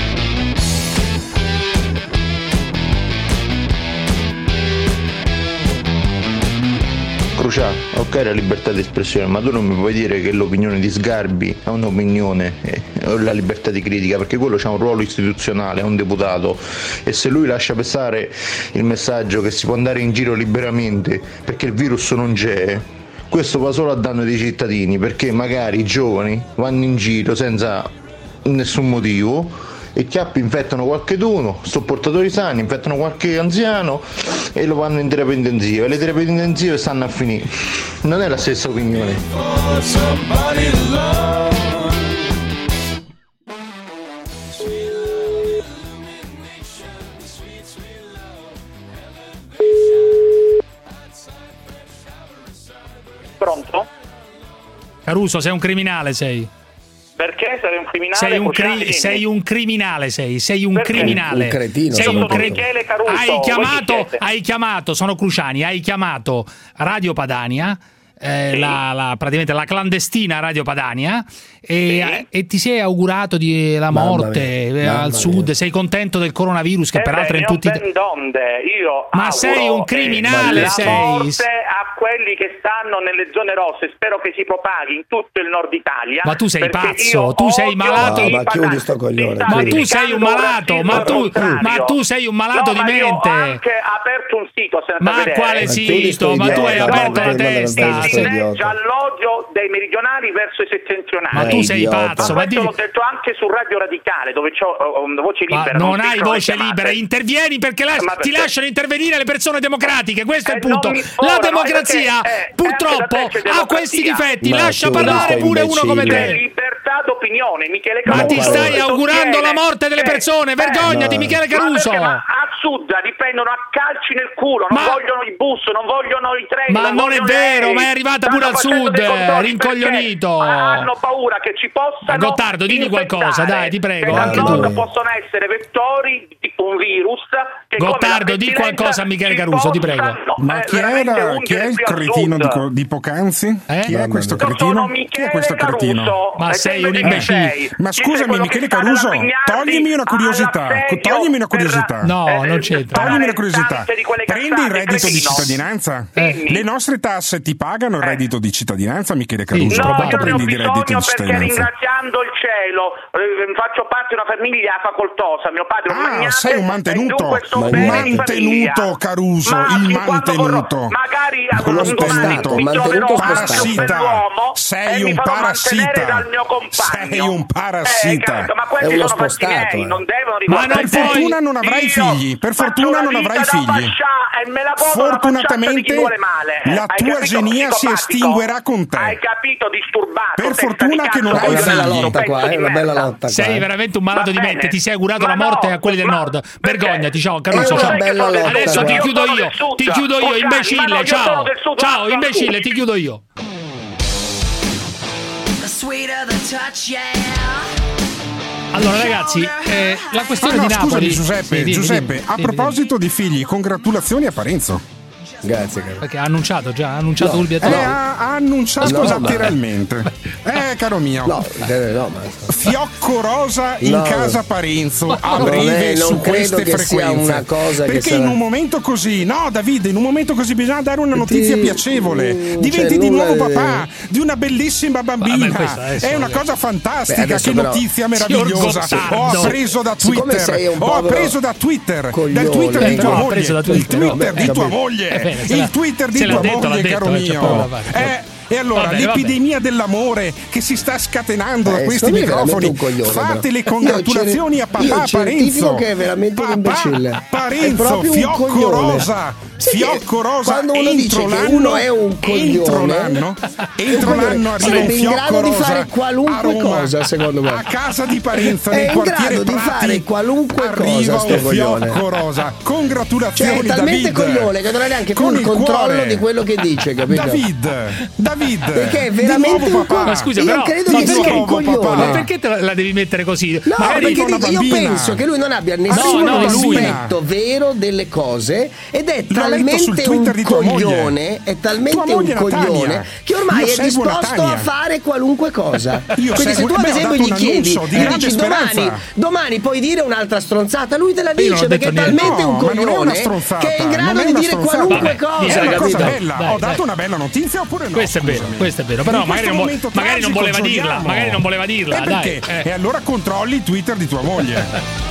Crucià, ok la libertà di espressione, ma tu non mi puoi dire che l'opinione di Sgarbi è un'opinione, o la libertà di critica, perché quello c'ha un ruolo istituzionale, è un deputato, e se lui lascia passare il messaggio che si può andare in giro liberamente perché il virus non c'è, questo va solo a danno dei cittadini, perché magari i giovani vanno in giro senza nessun motivo, i chiappi infettano qualcheduno, portatori sani infettano qualche anziano e lo vanno in terapia intensiva, e le terapie intensive stanno a finire. Non è la stessa opinione. Pronto? Caruso, sei un criminale, sei. Perché sei un criminale? Sei un criminale, sei un criminale. Un cretino. Sei un Michele Caruso. Hai chiamato, sono Cruciani, hai chiamato Radio Padania, praticamente la clandestina Radio Padania, e ti sei augurato la morte al sud. Sei contento del coronavirus che peraltro è in tutti ma sei un criminale, la morte a quelli che stanno nelle zone rosse. Spero che si propaghi in tutto il nord Italia. Ma tu sei pazzo, tu sei malato. Ma chiudi sto coglione. Ma tu sei un malato, ma tu sei un malato di mente. Ho anche aperto un sito senza ma quale sito? Ma tu hai aperto la testa. inneggia all'odio dei meridionali verso i settentrionali. Ma tu sei pazzo, ma l'ho detto anche su Radio Radicale, dove c'ho voce libera. Non hai voce libera, intervieni perché ti lasciano intervenire le persone democratiche, questo è il punto. La democrazia purtroppo ha questi difetti, lascia parlare pure uno come te. Libertà d'opinione, Michele Caruso. Ma ti stai augurando la morte delle persone, vergognati Michele Caruso. Ma a sud diprendono a calci nel culo, non vogliono i bus, non vogliono i treni. Ma non è vero, ma è arrivata pure al sud, rincoglionito. Hanno paura che ci possano Gottardo, digli qualcosa, dai, ti prego, anche tu. Possono essere vettori di un virus che Gottardo, di qualcosa a Michele Caruso, ti prego. Ma chi è il cretino di poc'anzi? Chi è questo cretino? Chi è questo cretino? Ma sei un imbecille. Ma scusami Michele Caruso, toglimi una curiosità. No, non c'entra. Toglimi una curiosità. Prendi il reddito di cittadinanza? Le nostre tasse ti pagano il reddito di cittadinanza, Michele Caruso? No, prendi il reddito di cittadinanza? Perché ringraziando il cielo faccio parte di una famiglia facoltosa, mio padre è un magnate. Sei un mantenuto. Mantenuto, Caruso, il mantenuto. Magari mantenuto parassita. Sei un parassita. Sei un parassita. Ma questi sono fatti miei, non devono Ma per fortuna non avrai figli. Per fortuna non avrai figli. Fortunatamente la tua genia si estinguerà con te. Hai capito, disturbato? Per fortuna che non hai figli. Una bella lotta. Sei veramente un malato di mente, ti sei augurato la morte a quelli del nord. Vergognati, ciao Caruso, ciao. Adesso ti chiudo io, imbecille, ciao. Ciao, imbecille, ti chiudo io. Allora ragazzi, la questione di Napoli. Scusami Giuseppe, a proposito di figli, congratulazioni a Parenzo. Grazie, caro. Perché ha annunciato Ulbiatore. Ha annunciato lateralmente. Caro mio. No, Fiocco rosa in casa Parenzo a breve su queste frequenze. Sia una cosa perché in un momento così, Davide, in un momento così bisogna dare una notizia piacevole. Diventi di nuovo papà di una bellissima bambina. È una cosa fantastica, che notizia meravigliosa. Ho appreso da Twitter. Dal Twitter di tua moglie. Il Twitter di tua moglie. Il Twitter di tua moglie, caro mio. E allora l'epidemia dell'amore che si sta scatenando da questi microfoni. Fate le congratulazioni a papà Parenzo. Che è veramente un imbecille. Parenzo, fiocco rosa. Fiocco rosa. Quando uno dice che uno è un coglione, entro l'anno arriva un fiocco rosa. È in grado di fare qualunque cosa, secondo me. A casa di Parenzo nel quartiere Prati, di fare qualunque cosa, sto coglione. Fiocco rosa. Congratulazioni, è talmente David. coglione che non ha neanche più il controllo di quello che dice, capito? David, perché è veramente un coglione. Ma scusa, io però, credo che sia un coglione. Ma perché la devi mettere così? No, perché io penso che lui non abbia nessun rispetto vero delle cose ed è talmente un coglione, che ormai è disposto a fare qualunque cosa. Quindi se tu ad esempio gli chiedi, gli dici domani puoi dire un'altra stronzata, lui te la dice perché è talmente un coglione che è in grado di dire qualunque cosa. È una cosa bella. Ho dato una bella notizia oppure no? Questo è vero, però magari non voleva dirla, dai. E allora controlli il Twitter di tua moglie.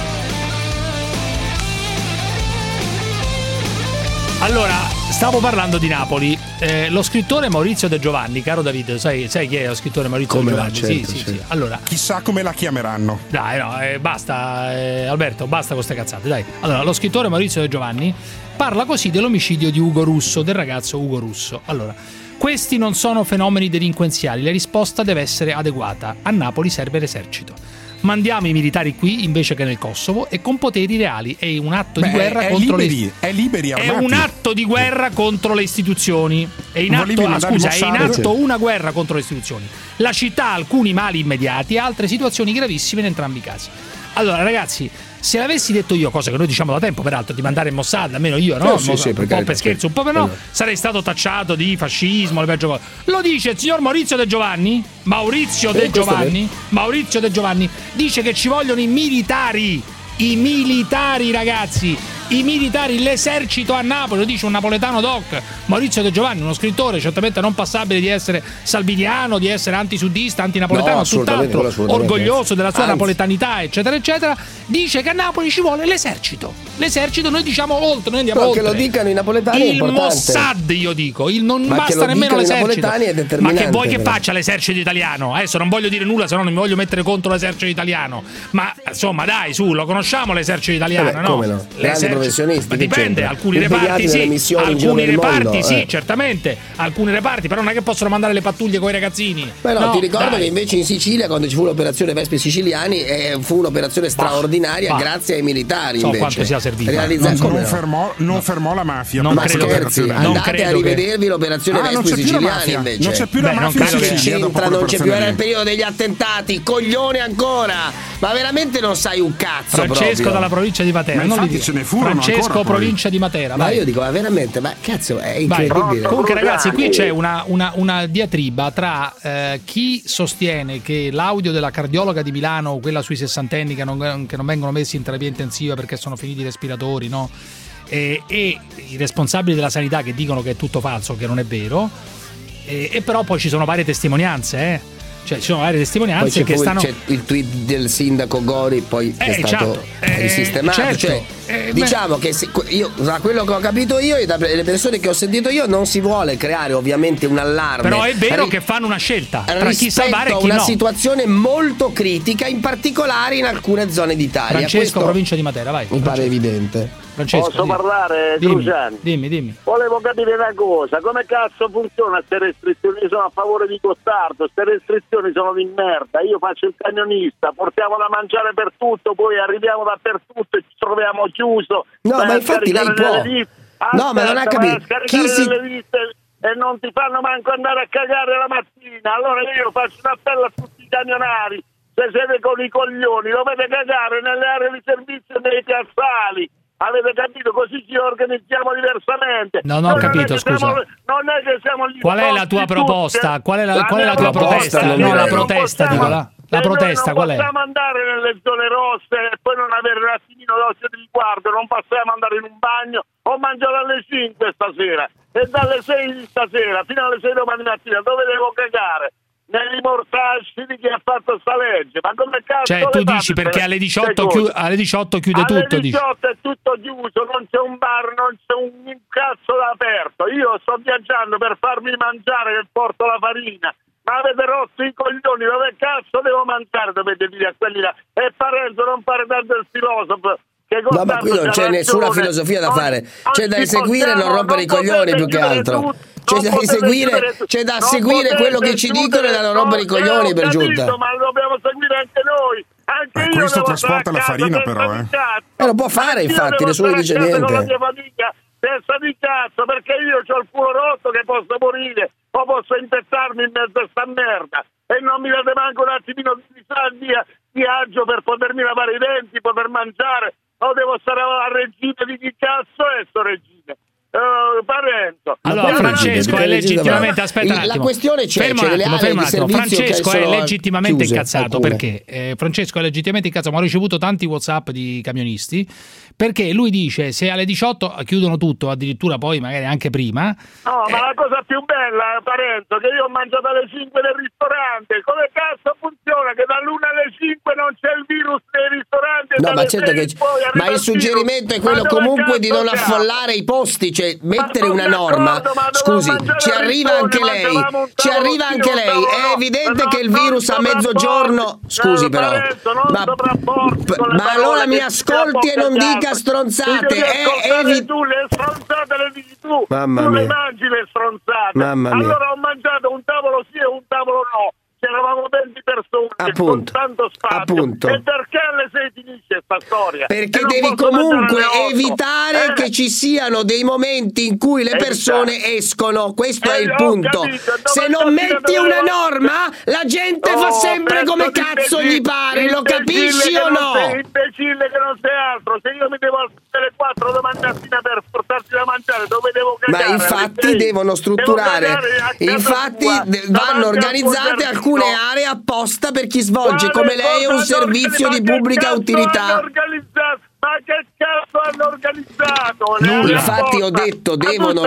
Allora, stavo parlando di Napoli. Lo scrittore Maurizio De Giovanni, caro Davide, sai chi è lo scrittore Maurizio De Giovanni? Certo. Sì. Allora, chissà come la chiameranno. Dai, no, basta, Alberto, basta con queste cazzate, dai. Allora, lo scrittore Maurizio De Giovanni parla così dell'omicidio di Ugo Russo, del ragazzo Ugo Russo. Allora, questi non sono fenomeni delinquenziali, la risposta deve essere adeguata. A Napoli serve l'esercito. Mandiamo i militari qui invece che nel Kosovo e con poteri reali. È un atto di guerra contro è un atto di guerra contro le istituzioni. È in atto una guerra contro le istituzioni. La città ha alcuni mali immediati e altre situazioni gravissime in entrambi i casi. Allora, ragazzi, se l'avessi detto io, cosa che noi diciamo da tempo, peraltro, di mandare in Mossad, almeno io, no? Un po' per scherzo, un po' per no, sarei stato tacciato di fascismo, le peggio cose. Lo dice il signor Maurizio De Giovanni. Maurizio De Giovanni dice che ci vogliono i militari, ragazzi. I militari, l'esercito a Napoli, lo dice un napoletano doc, Maurizio De Giovanni, uno scrittore certamente non passabile di essere salviniano, di essere antisudista, antinapoletano, tutt'altro orgoglioso della sua napoletanità, eccetera, eccetera. dice che a Napoli ci vuole l'esercito. L'esercito, noi diciamo oltre, noi andiamo oltre. Che lo dicano i napoletani il Mossad, io dico, non basta nemmeno l'esercito. Ma che vuoi che faccia l'esercito italiano? Adesso non voglio dire nulla, se no non mi voglio mettere contro l'esercito italiano. Ma insomma, dai, su, lo conosciamo l'esercito italiano, no? Come no? Grandi professionisti. Dipende, alcuni reparti sì, alcuni reparti sì, certamente, alcuni reparti, però non è che possono mandare le pattuglie coi ragazzini. Però ti ricordo che invece in Sicilia, quando ci fu l'operazione Vespe Siciliani, fu un'operazione straordinaria grazie ai militari. So invece. Quanto sia servito. Non fermò la mafia. Non ma credo scherzi, andate a rivedervi l'operazione Vespe Siciliani invece. Non c'è più la mafia. Non c'è più, era il periodo degli attentati, coglione ancora. Ma veramente non sai un cazzo. Francesco proprio. dalla provincia di Matera. Ma infatti ce ne furono Francesco, ancora, provincia di Matera. Ma io dico, ma veramente, ma cazzo, è incredibile. Comunque, ragazzi, qui c'è una diatriba tra chi sostiene che l'audio della cardiologa di Milano, quella sui sessantenni che non vengono messi in terapia intensiva perché sono finiti i respiratori, no? E i responsabili della sanità che dicono che è tutto falso, che non è vero, e però poi ci sono varie testimonianze, Cioè ci sono varie testimonianze poi che stanno. C'è il tweet del sindaco Gori poi è stato risistemato. Certo. Diciamo che io, da quello che ho capito io e dalle persone che ho sentito io, non si vuole creare ovviamente un allarme. Però è vero che fanno una scelta tra chi salvare e chi una no. situazione molto critica, in particolare in alcune zone d'Italia. Francesco, provincia di Matera, vai. Mi pare evidente. Francesco, posso parlare, Cruciani? Dimmi. Volevo capire una cosa, come cazzo funziona queste restrizioni? Io sono a favore di Gottardo, queste restrizioni sono di merda, io faccio il camionista, portiamo da mangiare per tutto, poi arriviamo dappertutto e ci troviamo chiuso. No, ma infatti lei può. No, ma non ha capito. E non ti fanno manco andare a cagare la mattina. Allora io faccio un appello a tutti i camionari, se siete con i coglioni dovete cagare nelle aree di servizio e nei piazzali. Avete capito? Così ci organizziamo diversamente. Non ho capito, scusa. Non è che siamo lì. Qual è la tua proposta? Qual è la tua protesta? No, la protesta, dico là. La protesta qual è? Non possiamo andare nelle zone rosse e poi non avere un attimino d'occhio di riguardo, non possiamo andare in un bagno. Ho mangiato alle 5 stasera e dalle 6 di stasera fino alle 6 domani mattina dove devo cagare? Negli mortacci di chi ha fatto sta legge. Ma come cazzo? Cioè tu dici perché alle 18 chiude tutto? Alle 18 è tutto chiuso, non c'è un bar, non c'è un cazzo da aperto. Io sto viaggiando per farmi mangiare che porto la farina. Ma avete rotto i coglioni, dove cazzo devo mangiare? Dovete dire a quelli là. E Parenzo non fare tanto il filosofo. No, ma qui non c'è nessuna filosofia da fare. C'è da eseguire e non rompere i coglioni più che altro. C'è da seguire quello che ci dicono e da non rompere i coglioni per giunta. Ma lo dobbiamo seguire anche noi. Anche io questo trasporta la farina però, lo può fare, infatti, nessuno dice niente. Testa di cazzo, perché io ho il culo rotto che posso morire o posso infettarmi in mezzo a sta merda e non mi date manco un attimino di viaggio per potermi lavare i denti, poter mangiare, o devo stare a regime di chi cazzo è sto regime? Parenzo. Allora Francesco è legittimamente aspetta un attimo. La questione c'è, Francesco è legittimamente incazzato perché Francesco è legittimamente incazzato, ma ho ricevuto tanti WhatsApp di camionisti perché lui dice se alle 18 chiudono tutto, addirittura poi magari anche prima. No, ma la cosa più bella, Parenzo, che io ho mangiato alle 5 nel ristorante. Come cazzo funziona che dall'1 alle 5 non c'è il virus nei ristoranti? No, ma certo che ma il suggerimento è quello comunque di non affollare i posti, cioè mettere una norma. Scusi, ci arriva anche lei. È evidente che il virus a mezzogiorno. Scusi però. Ma allora mi ascolti e non dica stronzate. Tu le stronzate le dici tu. Mamma tu mia. le mangi le stronzate. Mamma mia. Allora ho mangiato un tavolo sì e un tavolo no. C'eravamo 20 persone con tanto spazio. E perché alle 6 finisce sta storia? Perché devi comunque evitare che ci siano dei momenti in cui le persone escono. Questo è il punto. Se non metti una norma, la gente fa sempre come cazzo gli pare. Lo capisci o no? Sei imbecille che non sei altro. Se io mi devo alzare alle 4 domani mattina per portarti da mangiare, dove devo cagare? Ma infatti devono strutturare. Infatti vanno organizzate alcune aree apposta per chi svolge come lei un servizio di pubblica utilità. Ma che cazzo hanno organizzato? Infatti ho detto devono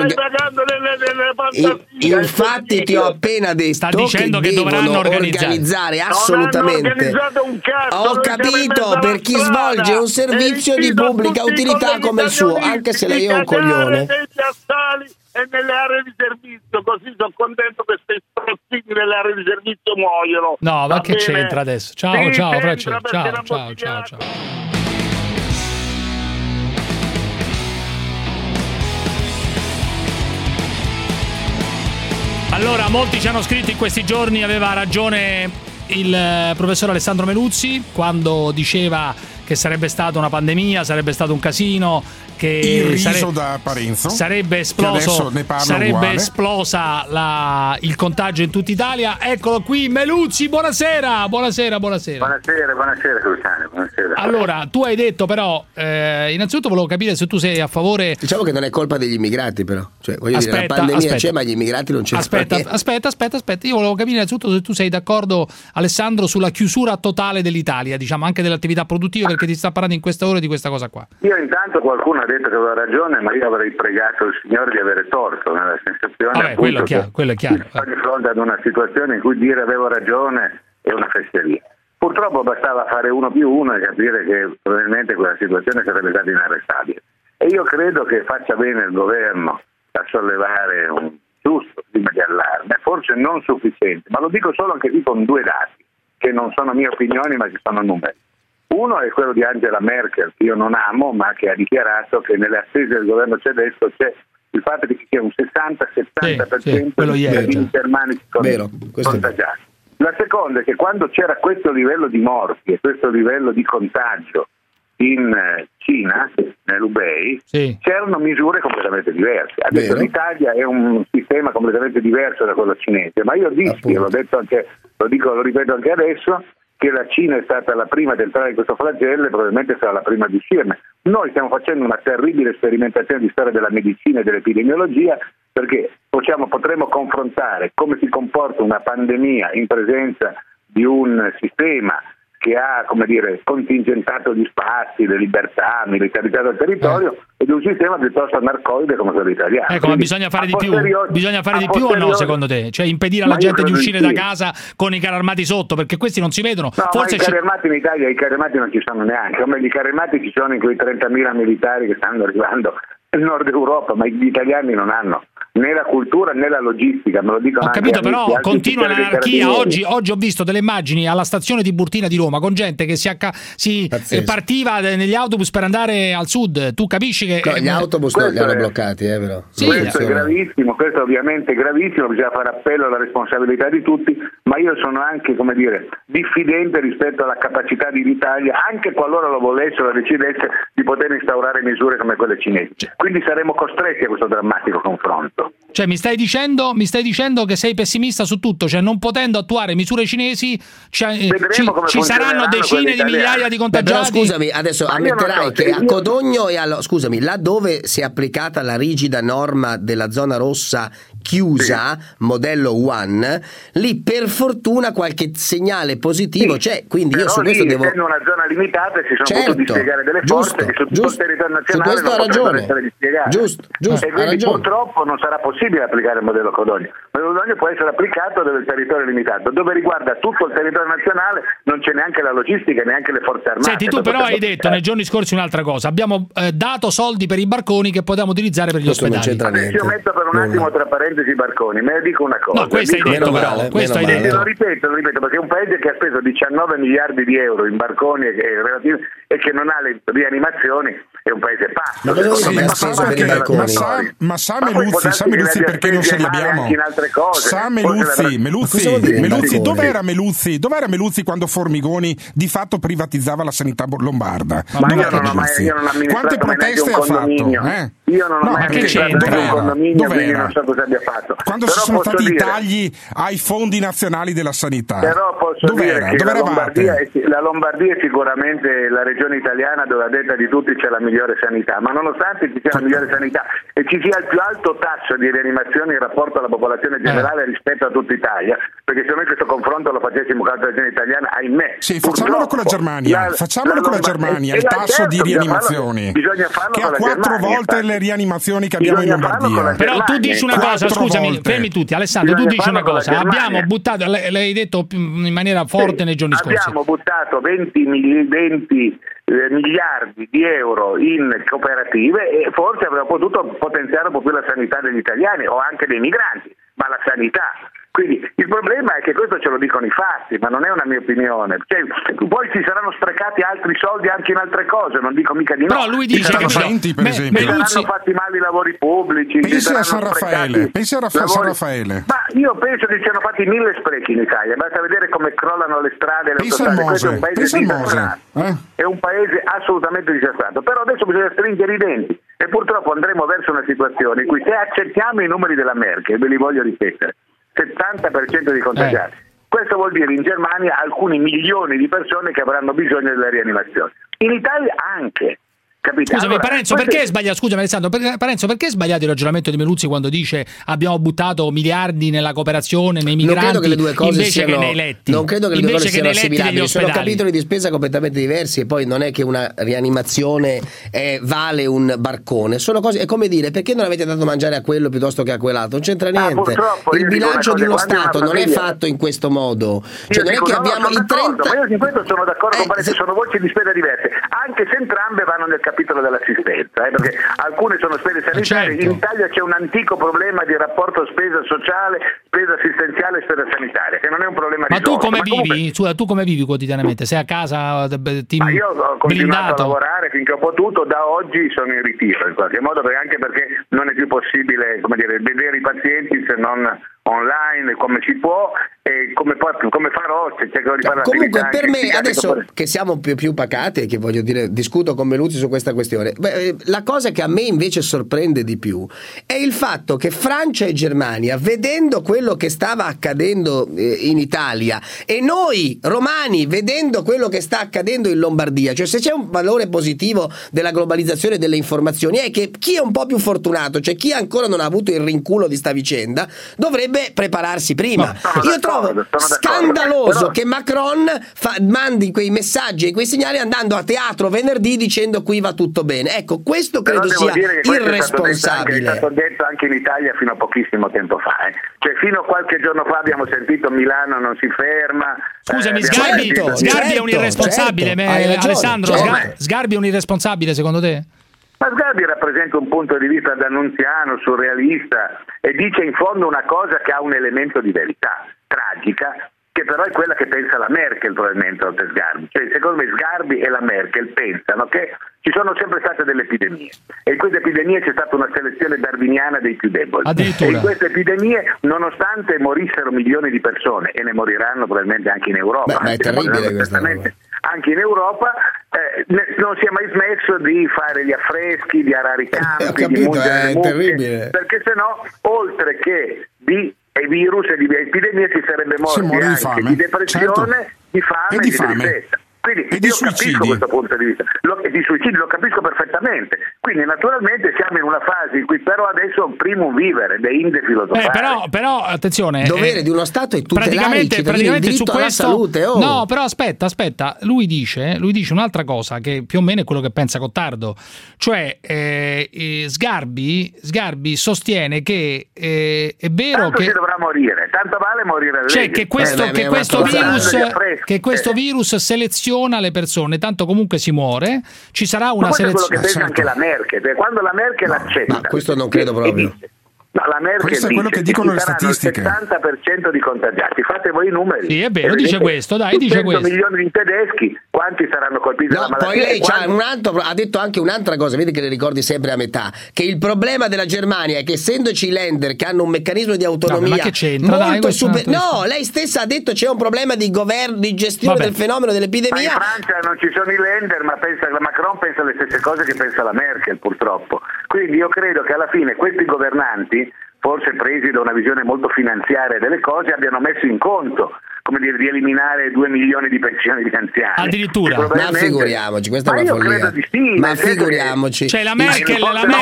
infatti ti ho appena detto che dovranno organizzare assolutamente. Ho capito, per chi svolge un servizio di pubblica utilità come il suo, anche se lei è un coglione. E nelle aree di servizio, così sono contento che questi strozzini nelle aree di servizio muoiono. No, ma che c'entra adesso? Ciao, Francesco. Ciao. Allora, molti ci hanno scritto in questi giorni, aveva ragione il professor Alessandro Meluzzi quando diceva che sarebbe stata una pandemia, sarebbe stato un casino, che il riso da Parenzo sarebbe esploso, il contagio in tutta Italia. Eccolo qui, Meluzzi, buonasera. Buonasera Luciano, buonasera. Allora, tu hai detto però, innanzitutto volevo capire se tu sei a favore. Diciamo che non è colpa degli immigrati, però. Cioè, voglio dire, la pandemia c'è, ma gli immigrati non c'è. Aspetta. Io volevo capire innanzitutto se tu sei d'accordo, Alessandro, sulla chiusura totale dell'Italia, diciamo anche delle attività produttive, perché ti sta parlando in queste ore di questa cosa qua. Io intanto qualcuno ha detto che aveva ragione, ma io avrei pregato il Signore di avere torto, nella sensazione quello è chiaro. Di fronte ad una situazione in cui dire avevo ragione è una fesseria. Purtroppo bastava fare 1 più 1 e capire che probabilmente quella situazione sarebbe stata inarrestabile. E io credo che faccia bene il governo a sollevare un giusto clima di allarme, forse non sufficiente, ma lo dico solo anche qui con 2 dati, che non sono mie opinioni ma che sono numeri. Uno è quello di Angela Merkel, che io non amo, ma che ha dichiarato che nelle attese del governo tedesco c'è il fatto che ci sia un 60-70% di cittadini germanici contagiati. La seconda è che quando c'era questo livello di morti e questo livello di contagio in Cina, nell'Hubei, c'erano misure completamente diverse. Adesso l'Italia è un sistema completamente diverso da quello cinese, ma io dissi, lo ripeto anche adesso, che la Cina è stata la prima ad entrare in questo flagello e probabilmente sarà la prima ad uscirne. Noi stiamo facendo una terribile sperimentazione di storia della medicina e dell'epidemiologia, perché potremo confrontare come si comporta una pandemia in presenza di un sistema che ha, contingentato gli spazi, le libertà, militarità del territorio, ed un sistema piuttosto anarcoide come quello italiano. Ecco, ma bisogna fare di più. Bisogna fare di più o no, secondo te? Cioè impedire alla gente di uscire da casa con i carri armati sotto, perché questi non si vedono. No, forse i carri armati in Italia, i carri armati non ci sono neanche. Come i carri armati ci sono in quei 30.000 militari che stanno arrivando nel nord Europa, ma gli italiani non hanno né la cultura né la logistica, me lo dicono. Ho capito, però continua l'anarchia. Oggi ho visto delle immagini alla stazione Tiburtina di Roma con gente che si partiva negli autobus per andare al sud. Tu capisci che gli autobus li hanno bloccati, però. Sì, questo è gravissimo, questo è ovviamente gravissimo, bisogna fare appello alla responsabilità di tutti, ma io sono anche, diffidente rispetto alla capacità dell'Italia, anche qualora lo volesse o lo decidesse, di poter instaurare misure come quelle cinesi. Quindi saremo costretti a questo drammatico confronto. Cioè mi stai dicendo che sei pessimista su tutto, cioè non potendo attuare misure cinesi ci saranno decine di migliaia di contagiati. Però scusami, adesso ammetterai che a Codogno e là dove si è applicata la rigida norma della zona rossa chiusa, modello One, lì per fortuna qualche segnale positivo c'è, quindi io su questo devo... essendo una zona limitata si sono potuti dispiegare delle forze che su tutto il territorio nazionale non potrebbero essere dispiegate. Giusto, e quindi purtroppo non sarà possibile applicare il modello Codogno. Il modello Codogno può essere applicato dove il territorio è limitato, dove riguarda tutto il territorio nazionale non c'è neanche la logistica, neanche le forze armate. Senti, tu però hai detto nei giorni scorsi un'altra cosa, abbiamo dato soldi per i barconi che potevamo utilizzare per gli ospedali. Adesso io metto per un attimo tra parentesi i barconi, me ne dico una cosa. No, questo hai detto però, questo hai detto. Lo ripeto, perché un paese che ha speso 19 miliardi di euro in barconi e che non ha le rianimazioni è un paese pazzo. Ma sa Meluzzi perché non ce li abbiamo? Sa Meluzzi, dov'era Meluzzi quando Formigoni di fatto privatizzava la sanità lombarda? Ma io non ho mai quante proteste ha fatto? Io non ho mai entrato in un condominio, quindi non so cosa abbia fatto. Quando ci sono stati i tagli ai fondi nazionali della sanità? Però posso dire che la Lombardia è sicuramente la regione italiana dove a detta di tutti c'è la migliore sanità, ma nonostante ci sia la migliore sanità e ci sia il più alto tasso di rianimazioni in rapporto alla popolazione generale rispetto a tutta Italia, perché se noi questo confronto lo facessimo con la regione italiana, ahimè. Sì, facciamolo con la Germania, il tasso di rianimazioni, che ha 4 volte le rianimazioni che abbiamo in Lombardia. Però tu dici una cosa, scusami, fermi tutti. Alessandro, tu dici una cosa. Abbiamo buttato, l'hai detto in maniera forte nei giorni scorsi. Abbiamo buttato 20 miliardi di euro in cooperative e forse avremmo potuto potenziare un po' più la sanità degli italiani o anche dei migranti, ma la sanità. Quindi il problema è che questo ce lo dicono i fatti, ma non è una mia opinione. Poi si saranno sprecati altri soldi anche in altre cose, non dico mica di no. Però lui dice che per esempio. Si saranno fatti male i lavori pubblici. Pensi a San Raffaele. San Raffaele. Ma io penso che siano fatti 1000 sprechi in Italia, basta vedere come crollano le strade e le autostrade. Questo è un paese disastrato. È un paese assolutamente disastrato. Però adesso bisogna stringere i denti e purtroppo andremo verso una situazione in cui se accettiamo i numeri della Merkel, ve li voglio ripetere, 70% di contagiati. Questo vuol dire in Germania alcuni milioni di persone che avranno bisogno della rianimazione. In Italia anche. Capite? Scusami, allora, Parenzo, perché è sbagliato? Scusami Alessandro, Parenzo, perché è sbagliato il ragionamento di Meluzzi quando dice abbiamo buttato miliardi nella cooperazione, nei migranti, non credo che le due cose invece siano, che nei letti? Non credo che le due cose siano assimilabili, sono capitoli di spesa completamente diversi e poi non è che una rianimazione vale un barcone, sono cose, è come dire perché non avete dato mangiare a quello piuttosto che a quell'altro, non c'entra niente. Il bilancio di uno Stato non è fatto in questo modo, cioè non è che abbiamo i 30. Ma io in questo sono d'accordo con Parenzo, sono voci di spesa diverse, anche se entrambe vanno nel capitolo dell'assistenza, perché alcune sono spese sanitarie. In Italia c'è un antico problema di rapporto spesa sociale, spesa assistenziale e spesa sanitaria, che non è un problema risolto. Ma tu come vivi? Tu come vivi quotidianamente? Sei a casa? Io ho continuato a lavorare finché ho potuto, da oggi sono in ritiro in qualche modo, anche perché non è più possibile, come dire, vedere i pazienti se non online come si può e come farò, cercherò di fare comunque per me adesso che siamo più pacati e che voglio dire discuto con Meluzzi su questa questione, la cosa che a me invece sorprende di più è il fatto che Francia e Germania, vedendo quello che stava accadendo in Italia e noi romani vedendo quello che sta accadendo in Lombardia, cioè se c'è un valore positivo della globalizzazione delle informazioni è che chi è un po' più fortunato, cioè chi ancora non ha avuto il rinculo di sta vicenda, dovrebbe prepararsi prima. Io trovo scandaloso che Macron mandi quei messaggi e quei segnali andando a teatro venerdì dicendo qui va tutto bene. Ecco, questo credo sia irresponsabile. È stato detto anche in Italia fino a pochissimo tempo fa. Cioè fino a qualche giorno fa abbiamo sentito Milano non si ferma. Scusami, Sgarbi è un irresponsabile. Alessandro, Sgarbi è un irresponsabile secondo te? Ma Sgarbi rappresenta un punto di vista d'annunziano, surrealista e dice in fondo una cosa che ha un elemento di verità, tragica, che però è quella che pensa la Merkel probabilmente oltre Sgarbi. Cioè, secondo me Sgarbi e la Merkel pensano che ci sono sempre state delle epidemie e in queste epidemie c'è stata una selezione darwiniana dei più deboli. E in queste epidemie, nonostante morissero milioni di persone e ne moriranno probabilmente anche in Europa, ma è terribile questa cosa. Anche in Europa non si è mai smesso di fare gli affreschi, di arare i campi, di mungere le mucche, perché sennò oltre che di virus e di epidemie si sarebbe morti anche di depressione, di fame e di tristezza. Quindi io capisco questo punto di vista, di suicidio lo capisco perfettamente. Quindi naturalmente siamo in una fase in cui però adesso primum vivere, de inde filosofare. Però attenzione, il dovere di uno Stato è tutelare il diritto su questo, alla salute. No, però aspetta, lui dice un'altra cosa che più o meno è quello che pensa Cottardo, cioè Sgarbi sostiene che è vero tanto che si dovrà morire, tanto vale morire cioè che questo virus seleziona le persone, tanto comunque si muore, ci sarà una selezione. Quello che pensa anche la Merkel, quando la Merkel accetta. Ma questo non credo proprio. No, la Merkel questo è quello che dicono le statistiche. Il 70% di contagiati. Fate voi i numeri. Sì, è vero, dice questo, dai, dice 100 questo. milioni di tedeschi, quanti saranno colpiti dalla malattia? Poi lei ha detto anche un'altra cosa, vedi che le ricordi sempre a metà, che il problema della Germania è che essendoci i Länder che hanno un meccanismo di autonomia molto superiore. No, lei stessa ha detto c'è un problema di governo, di gestione del fenomeno dell'epidemia. Ma in Francia non ci sono i Länder, ma Macron pensa le stesse cose che pensa la Merkel, purtroppo. Quindi io credo che alla fine questi governanti, forse presi da una visione molto finanziaria delle cose, abbiano messo in conto, come dire, di eliminare 2 milioni di pensioni di anziani. Addirittura. Ma figuriamoci, questa è una follia. Io credo di sì. Ma figuriamoci. Cioè la Merkel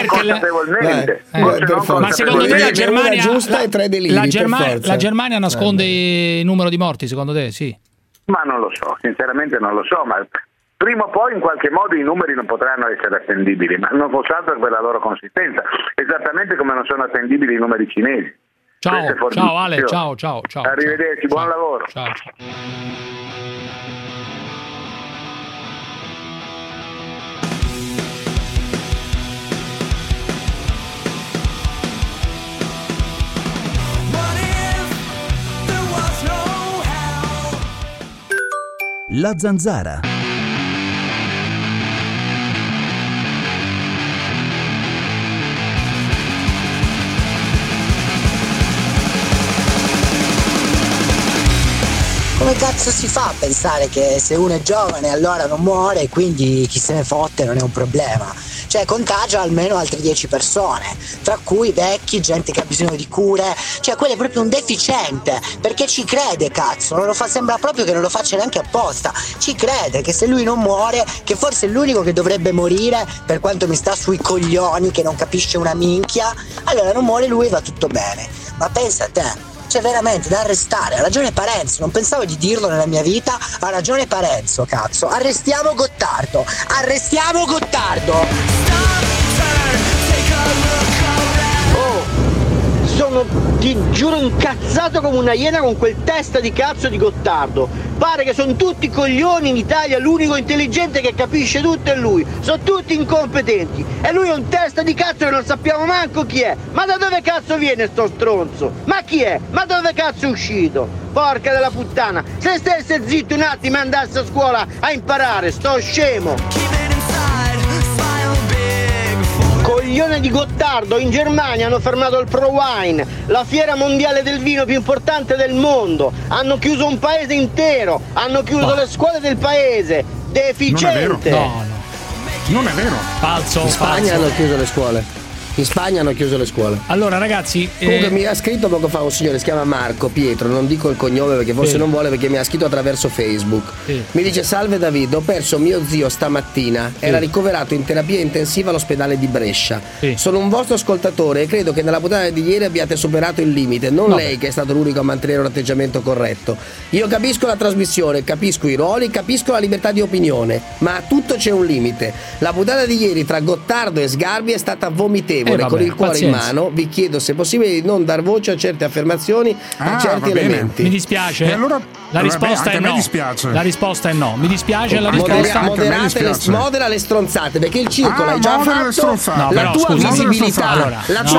ma secondo te la Germania giusta e 3 deliri, la Germania nasconde il numero di morti, secondo te? Sì. Ma non lo so, sinceramente non lo so, ma prima o poi in qualche modo i numeri non potranno essere attendibili, ma non fosse altro per la loro consistenza, esattamente come non sono attendibili i numeri cinesi. Ciao Ale, ciao. Arrivederci, buon lavoro. Ciao. La Zanzara. Come cazzo si fa a pensare che se uno è giovane allora non muore e quindi chi se ne fotte non è un problema? Cioè contagia almeno altre 10 persone, tra cui vecchi, gente che ha bisogno di cure, cioè quello è proprio un deficiente, perché ci crede, cazzo, non lo fa, sembra proprio che non lo faccia neanche apposta, ci crede che se lui non muore, che forse è l'unico che dovrebbe morire, per quanto mi sta sui coglioni, che non capisce una minchia, allora non muore lui e va tutto bene. Ma pensa a te. Cioè veramente da arrestare, ha ragione Parenzo, non pensavo di dirlo nella mia vita, ha ragione Parenzo, cazzo, arrestiamo Gottardo. Sono, ti giuro, incazzato come una iena con quel testa di cazzo di Gottardo. Pare che sono tutti coglioni in Italia, l'unico intelligente che capisce tutto è lui. Sono tutti incompetenti. E lui è un testa di cazzo che non sappiamo manco chi è. Ma da dove cazzo viene sto stronzo? Ma chi è? Ma dove cazzo è uscito? Porca della puttana. Se stesse zitto un attimo e andasse a scuola a imparare, sto scemo. Coglione di Gottardo, in Germania hanno fermato il Pro Wine, la fiera mondiale del vino più importante del mondo, hanno chiuso un paese intero, hanno chiuso le scuole del paese, deficiente. Non è vero. Falso. In Spagna hanno chiuso le scuole. In Spagna hanno chiuso le scuole. Allora ragazzi, comunque mi ha scritto poco fa un signore, si chiama Marco Pietro, non dico il cognome perché forse non vuole, perché mi ha scritto attraverso Facebook. Mi dice: salve David, ho perso mio zio stamattina, era ricoverato in terapia intensiva all'ospedale di Brescia. Sono un vostro ascoltatore e credo che nella puntata di ieri abbiate superato il limite, non lei che è stato l'unico a mantenere un atteggiamento corretto. Io capisco la trasmissione, capisco i ruoli, capisco la libertà di opinione, ma a tutto c'è un limite. La puntata di ieri tra Gottardo e Sgarbi è stata vomitevole. Con il cuore in mano vi chiedo se è possibile di non dar voce a certe affermazioni, a certi elementi. Mi dispiace. Allora, la risposta è no. La risposta è no. Mi dispiace la risposta. Modera le stronzate, perché il circo l'hai già fatto. La tua visibilità,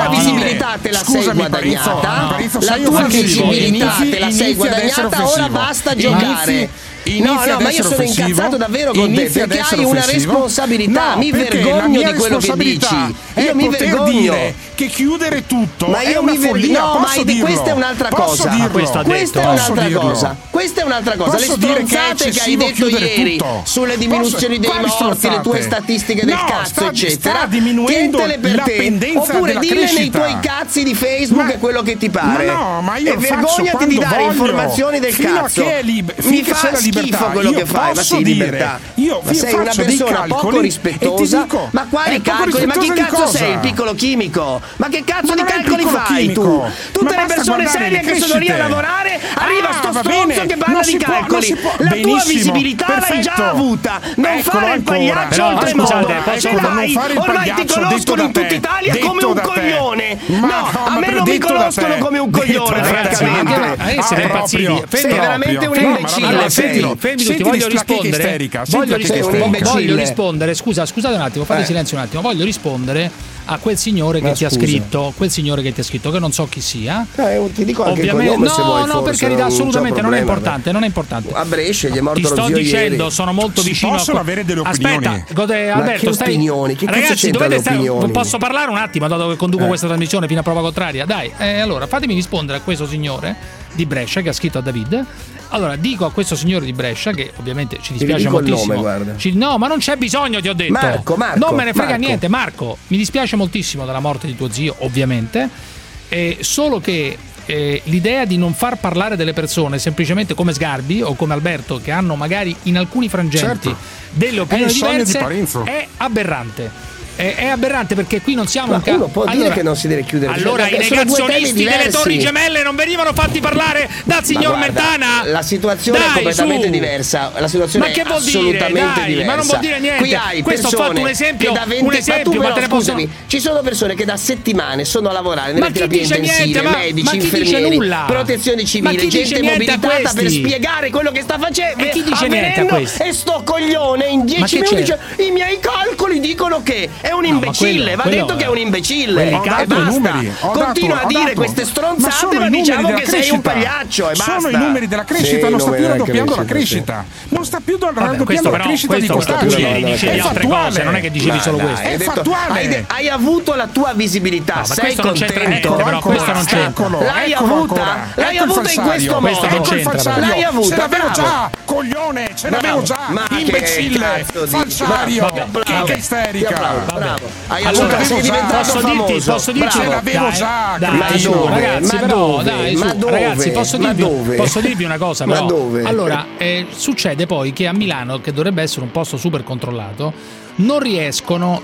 te la sei guadagnata. La tua visibilità te la sei guadagnata. Ora basta giocare. No, ma io sono incazzato davvero con te, perché hai una responsabilità. Mi vergogno di quello che dici. Io mi vergogno dire che chiudere tutto. Ma io mi vergogno. No, ma questa è un'altra cosa. Questa è un'altra cosa. Questa è un'altra cosa. Le stronzate che hai detto ieri sulle diminuzioni dei morti, le tue statistiche del cazzo, eccetera. Tientele per te. Oppure dille nei tuoi cazzi di Facebook è quello che ti pare. E vergognati di dare informazioni del cazzo. Mi fa schifo quello che fai, ma sei libertà. Ma sei una persona poco rispettosa. Ma quali calcoli? Ma chi cazzo sei? Il piccolo chimico? Ma che cazzo di calcoli fai tu? Tutte le persone serie che sono lì a lavorare, arriva sto stronzo che parla di calcoli. La tua visibilità l'hai già avuta. Non fare il pagliaccio oltremodo. Ormai ti conoscono in tutta Italia come un coglione. No, a me non mi conoscono come un coglione, francamente. Sei impazzito. Sei veramente un imbecille. Fermi, voglio rispondere. Voglio rispondere. Scusate un attimo, fate silenzio un attimo. Voglio rispondere a quel signore che ti ha scritto, che non so chi sia. Ti dico anche ovviamente se vuoi. No, per carità, assolutamente non è importante, A Brescia gli è morto lo zio. Ti sto dicendo, ieri. sono molto vicino. Possono avere delle opinioni. Aspetta, Alberto, che opinioni? Che ragazzi, posso parlare un attimo dato che conduco questa trasmissione fino a prova contraria? Dai, allora fatemi rispondere a questo signore di Brescia che ha scritto a David. Allora dico a questo signore di Brescia, che ovviamente ci dispiace moltissimo, no, ma non c'è bisogno, ti ho detto, Marco, non me ne frega niente. Marco, mi dispiace moltissimo della morte di tuo zio, ovviamente, solo che l'idea di non far parlare delle persone semplicemente come Sgarbi o come Alberto, che hanno magari in alcuni frangenti delle opinioni diverse, è aberrante. È aberrante, perché qui non siamo uno può dire che non si deve chiudere. Allora i negazionisti delle Torri Gemelle non venivano fatti parlare dal signor Mentana? La situazione è completamente diversa. La situazione ma che vuol è assolutamente diversa. Ma non vuol dire niente. Qui hai questo ho fatto un esempio, ma te ne scusami, ci sono persone che da settimane sono a lavorare nelle terapie intensive, medici, infermieri, protezione civile, gente mobilitata per spiegare quello che sta facendo. E chi dice niente a questo? E sto coglione in 10 minuti dice: i miei calcoli dicono che è un imbecille, va detto che è un imbecille e basta. Continua a dire queste stronzate, ma diciamo che sei un pagliaccio e basta. Sono i numeri della crescita, non sta più raddoppiando la crescita. Non sta più raddoppiando la crescita di quest'anno. Dicevi altre cose, non è che dicevi solo questo. È fattuale. Hai avuto la tua visibilità, sei contento? Però questo non c'entra. L'hai avuta? L'hai avuta in questo modo? L'hai avuta? Ce l'avevo già, coglione, ce l'avevo già. Imbecille, falsario, che isterica. Hai avuto, sei diventato famoso. Posso dirci ce l'avevo già. Ragazzi, posso dirvi una cosa, però. Allora, succede poi che a Milano, che dovrebbe essere un posto super controllato, non riescono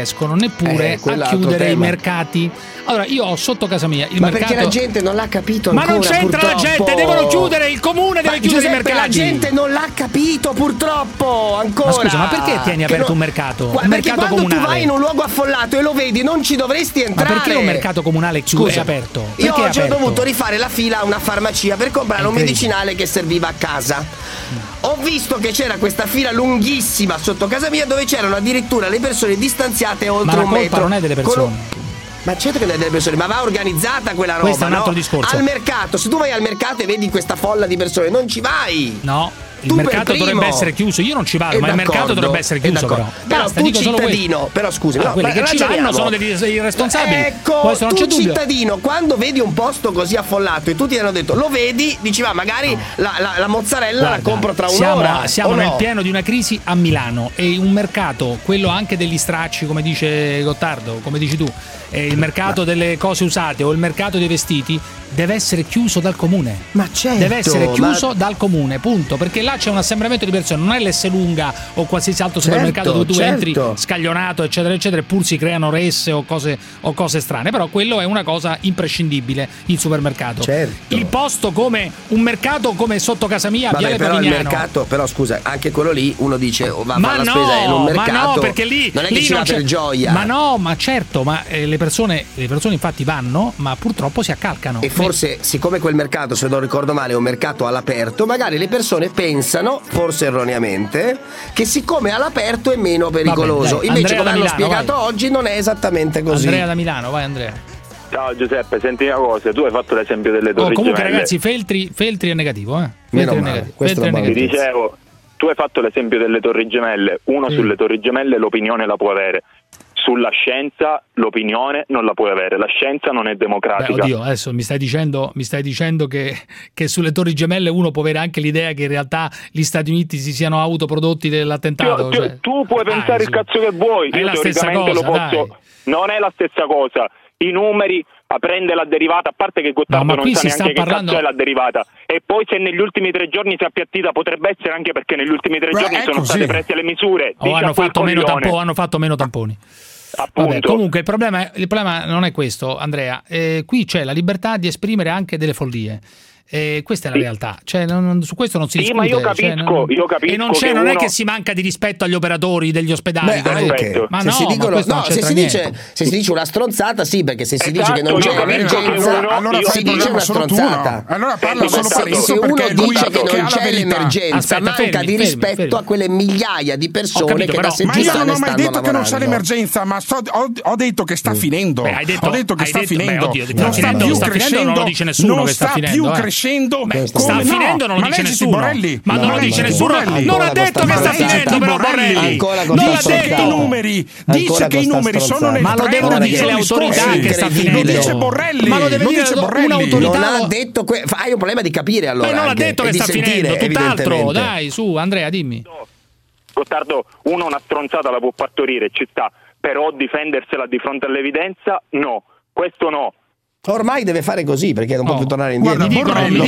neppure a chiudere i mercati. Allora, io ho sotto casa mia il mercato. Perché la gente non l'ha capito ancora. Ma non c'entra purtroppo. La gente, devono chiudere, il comune deve chiudere i mercati. La gente non l'ha capito purtroppo ancora. Ma scusa, ma perché tieni aperto un mercato? Un mercato quando comunale. Tu vai in un luogo affollato e lo vedi, non ci dovresti entrare. Ma perché un mercato comunale è aperto? Io oggi ho dovuto rifare la fila a una farmacia per comprare un medicinale che serviva a casa. Ho visto che c'era questa fila lunghissima sotto casa mia, dove c'erano addirittura le persone distanziate oltre un metro. Ma la colpa non è delle persone. Ma certo che non è delle persone, ma va organizzata quella roba. Questo è un altro discorso. Al mercato, se tu vai al mercato e vedi questa folla di persone, non ci vai. No. Il mercato dovrebbe essere chiuso, io non ci vado, ma il mercato dovrebbe essere chiuso, però. Basta, tu cittadino, però scusami, quelli che ci vanno sono degli irresponsabili. Ecco, tu cittadino, quando vedi un posto così affollato e tutti ti hanno detto lo vedi, dici va, magari la mozzarella la compro tra un'ora. Siamo nel pieno di una crisi a Milano, e un mercato, quello anche degli stracci, come dice Gottardo, come dici tu, il mercato delle cose usate o il mercato dei vestiti deve essere chiuso dal comune. Ma certo, deve essere chiuso dal comune, punto, perché là c'è un assembramento di persone, non è l'Esselunga o qualsiasi altro supermercato dove tu entri scaglionato eccetera eccetera, eppur si creano resse o cose strane, però quello è una cosa imprescindibile, il supermercato. Il posto come un mercato come sotto casa mia, Viale Pavignano. Il mercato, però scusa, anche quello lì uno dice va a fare la spesa in un mercato. Ma no, perché lì non è che ci va per gioia. Ma no, ma certo, ma le persone infatti vanno, ma purtroppo si accalcano. E forse, siccome quel mercato, se non ricordo male, è un mercato all'aperto, magari le persone pensano, forse erroneamente, che siccome all'aperto è meno pericoloso. Vabbè, invece, come hanno spiegato vai. Oggi, non è esattamente così. Andrea da Milano, vai Andrea. Ciao Giuseppe, senti una cosa, tu hai fatto l'esempio delle Torri comunque Gemelle. Ragazzi, Feltri è negativo, Feltri è negativo. Ti dicevo, tu hai fatto l'esempio delle Torri Gemelle, sulle Torri Gemelle l'opinione la può avere. Sulla scienza l'opinione non la puoi avere, la scienza non è democratica. Oddio, adesso mi stai dicendo che sulle Torri Gemelle uno può avere anche l'idea che in realtà gli Stati Uniti si siano autoprodotti dell'attentato. Tu puoi pensare il cazzo che vuoi, io teoricamente lo posso. Non è la stessa cosa. I numeri prende la derivata, a parte che Gottardo non sa neanche che cazzo è la derivata, e poi se negli ultimi 3 giorni si è appiattita potrebbe essere anche perché negli ultimi 3 giorni sono state prese le misure hanno fatto meno tamponi. Vabbè, comunque il problema non è questo, Andrea. Qui c'è la libertà di esprimere anche delle follie. Questa è la realtà, cioè, su questo non si discute. Ma io capisco, e non è che si manca di rispetto agli operatori degli ospedali. Ma se si dice una stronzata, sì, perché se si dice che non c'è emergenza, si dice una stronzata. Allora parla solo per eso, se uno dice che non c'è l'emergenza, manca di rispetto a quelle migliaia di persone che da settimane stanno lavorando. Ma io non ho mai detto che non c'è l'emergenza, ma ho detto che sta finendo. Ho detto che sta finendo. Non sta più crescendo. dicendo sta finendo, non lo dice nessuno. Ma non lo dice nessuno. Non ha detto che sta finendo, però Borrelli. Non l'ha detto. Dice che i numeri sono nel ma lo devono dire le autorità che sta finendo. Lo dice Borrelli. Ma lo deve dire un'autorità. Non ha detto hai un problema di capire allora. Non ha detto che sta finendo, tutt'altro. Dai, su Andrea, dimmi. Gottardo, uno una stronzata la può partorire, ci sta, però difendersela di fronte all'evidenza no, questo no. Ormai deve fare così perché non può più tornare indietro. Mi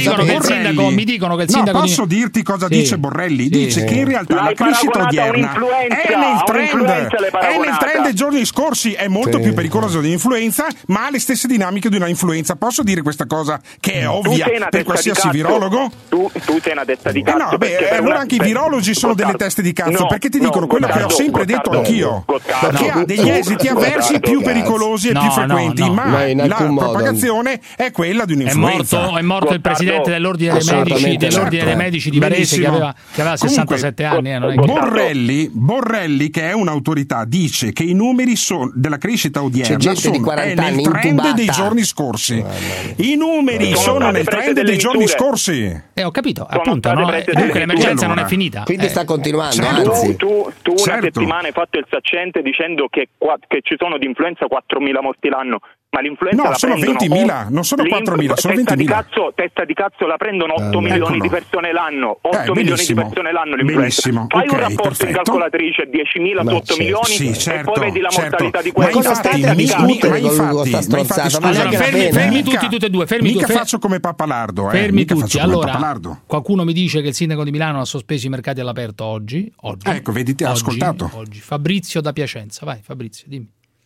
dicono che il sindaco posso dirti cosa dice Borrelli? Dice che in realtà la crescita odierna è nel trend dei giorni scorsi, è molto più pericolosa di un'influenza, ma ha le stesse dinamiche di una influenza. Posso dire questa cosa che è ovvia per qualsiasi virologo? Tu sei una testa di cazzo. Allora anche i virologi sono delle teste di cazzo, perché ti dicono quello che ho sempre detto anch'io, che ha degli esiti avversi più pericolosi e più frequenti, ma la è quella di un'influenza. È morto il presidente dell'ordine dei medici di Varese che aveva 67 anni. Borrelli, che è un'autorità, dice che i numeri della crescita odierna sono nel trend dei giorni scorsi. I numeri sono nel trend dei giorni scorsi. Ho capito, appunto. Dunque l'emergenza non è finita. Quindi sta continuando. Tu una settimana hai fatto il saccente dicendo che ci sono di influenza 4.000 morti l'anno. Ma l'influenza la sono prendono 20.000, non sono 4.000, sono 20.000. Testa di cazzo la prendono 8 milioni di persone l'anno. 8 milioni di persone l'anno l'influenza. Fai un rapporto in calcolatrice, 10.000 su 8 milioni e poi vedi la mortalità di questo. Ma cosa state a discutere con sta stronzata? Fermi tutti e due. Mica faccio come Pappalardo. Fermi tutti. Allora, qualcuno mi dice che il sindaco di Milano ha sospeso i mercati all'aperto oggi. Ecco, vedi, ti ha ascoltato. Oggi. Fabrizio da Piacenza. Vai Fabrizio, dimmi.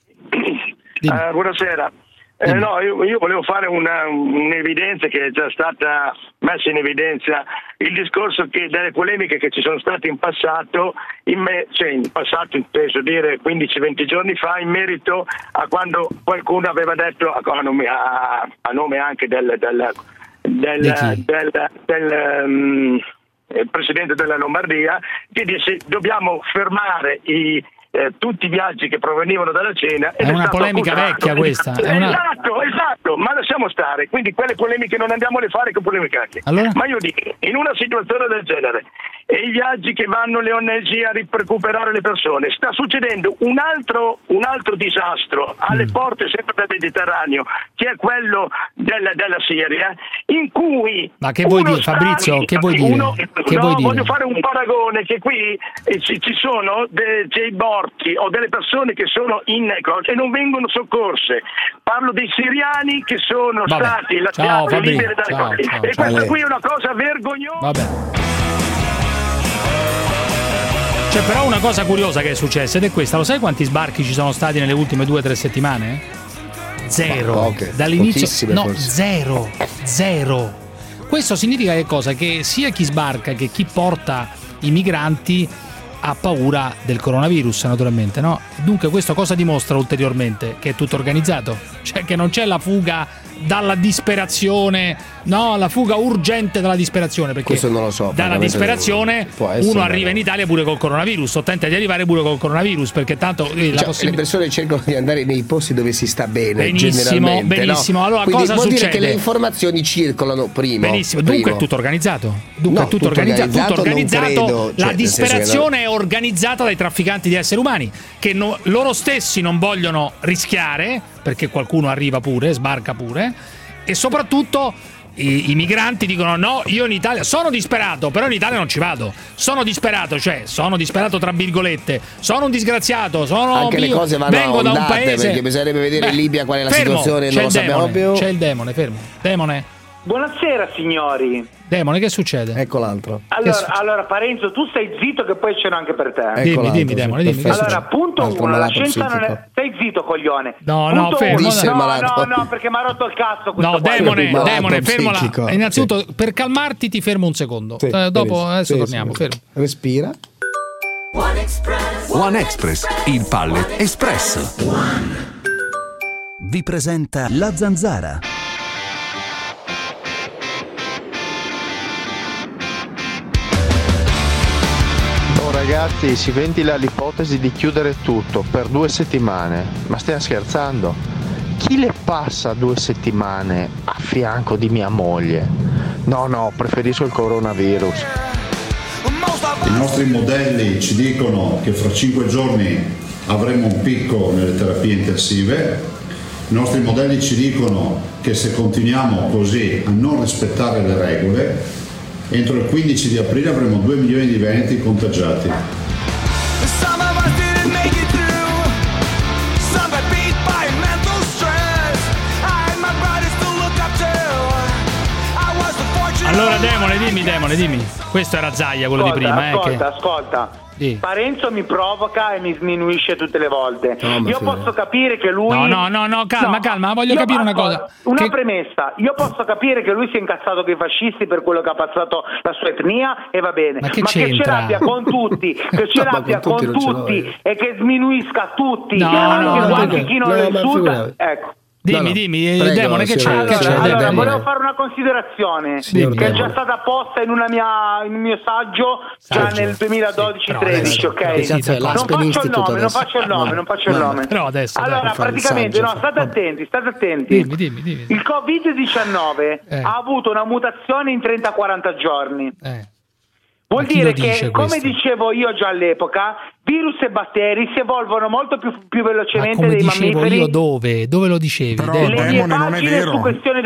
Buonasera. Io volevo fare un'evidenza che è già stata messa in evidenza, il discorso delle polemiche che ci sono state in passato, inteso dire 15-20 giorni fa, in merito a quando qualcuno aveva detto a nome anche del presidente della Lombardia, che disse dobbiamo fermare tutti i viaggi che provenivano dalla Cina. È una polemica vecchia questa. Esatto, ma lasciamo stare. Quindi quelle polemiche non andiamo a le fare con polemiche vecchie. Allora? Ma io dico, in una situazione del genere, e i viaggi che vanno le ONG a recuperare le persone, sta succedendo un altro disastro alle porte sempre del Mediterraneo, che è quello della Siria, in cui ma che vuoi dire, Fabrizio? Che vuoi dire? Voglio fare un paragone, che qui ci sono dei morti o delle persone che sono e non vengono soccorse. Parlo dei siriani che sono stati lasciati liberi dalle e questa qui è una cosa vergognosa. Vabbè. C'è però una cosa curiosa che è successa ed è questa: lo sai quanti sbarchi ci sono stati nelle ultime 2 o 3 settimane? Zero. Dall'inizio zero. Questo significa che cosa? Che sia chi sbarca che chi porta i migranti ha paura del coronavirus, naturalmente, no? Dunque questo cosa dimostra ulteriormente? Che è tutto organizzato, cioè che non c'è la fuga dalla disperazione, no, la fuga urgente dalla disperazione, perché questo non lo so, dalla disperazione uno arriva in Italia pure col coronavirus o tenta di arrivare pure col coronavirus, perché tanto le persone cercano di andare nei posti dove si sta bene, benissimo, no? Allora quindi cosa vuol succede? Dire che le informazioni circolano prima. Benissimo, dunque è tutto organizzato. Tutto organizzato. La disperazione è organizzata dai trafficanti di esseri umani che loro stessi non vogliono rischiare, perché qualcuno arriva pure, sbarca pure, e soprattutto i migranti dicono no, io in Italia sono disperato, però in Italia non ci vado. Sono disperato tra virgolette, sono un disgraziato, anche le cose vanno vengo da un paese, perché bisognerebbe vedere in Libia qual è la situazione, non lo sappiamo più. C'è il demone, fermo. Demone. Buonasera signori. Demone, che succede? Ecco l'altro. Allora Parenzo, tu stai zitto che poi c'è anche per te. Dimmi Demone, dimmi. Allora, punto 1, la scienza non è... Stai zitto, coglione. No, fermo. No, perché mi ha rotto il cazzo questo. No, Demone, fermola. Innanzitutto, per calmarti ti fermo un secondo. Dopo adesso torniamo, fermo. Respira. One Express, il Pallet Express. Vi presenta La Zanzara. Ragazzi, si ventila l'ipotesi di chiudere tutto per 2 settimane, ma stiamo scherzando? Chi le passa 2 settimane a fianco di mia moglie? No, preferisco il coronavirus. I nostri modelli ci dicono che fra 5 giorni avremo un picco nelle terapie intensive. I nostri modelli ci dicono che se continuiamo così a non rispettare le regole, entro il 15 di aprile avremo 2 milioni di veneti contagiati. Allora Demone, questo era Zaia, quello di prima. Ascolta. Sì. Parenzo mi provoca e mi sminuisce tutte le volte. Io posso capire che lui... No, calma, voglio capire una cosa. Premessa, io posso capire che lui sia incazzato con i fascisti per quello che ha passato la sua etnia e va bene, ma che ce l'abbia con tutti, e che sminuisca tutti, anche chi non lo insulta. Ecco. Dimmi, prego, Demone, che c'è? Allora, volevo fare una considerazione che è già stata posta in un mio saggio già nel 2012-13, ok? Non faccio il nome. Però adesso, allora, praticamente, state attenti. Dimmi. Il Covid-19 ha avuto una mutazione in 30-40 giorni. Vuol dire che, come dicevo io già all'epoca, virus e batteri si evolvono molto più velocemente dei mammiferi. Io dove lo dicevi? Però le mie pagine su questione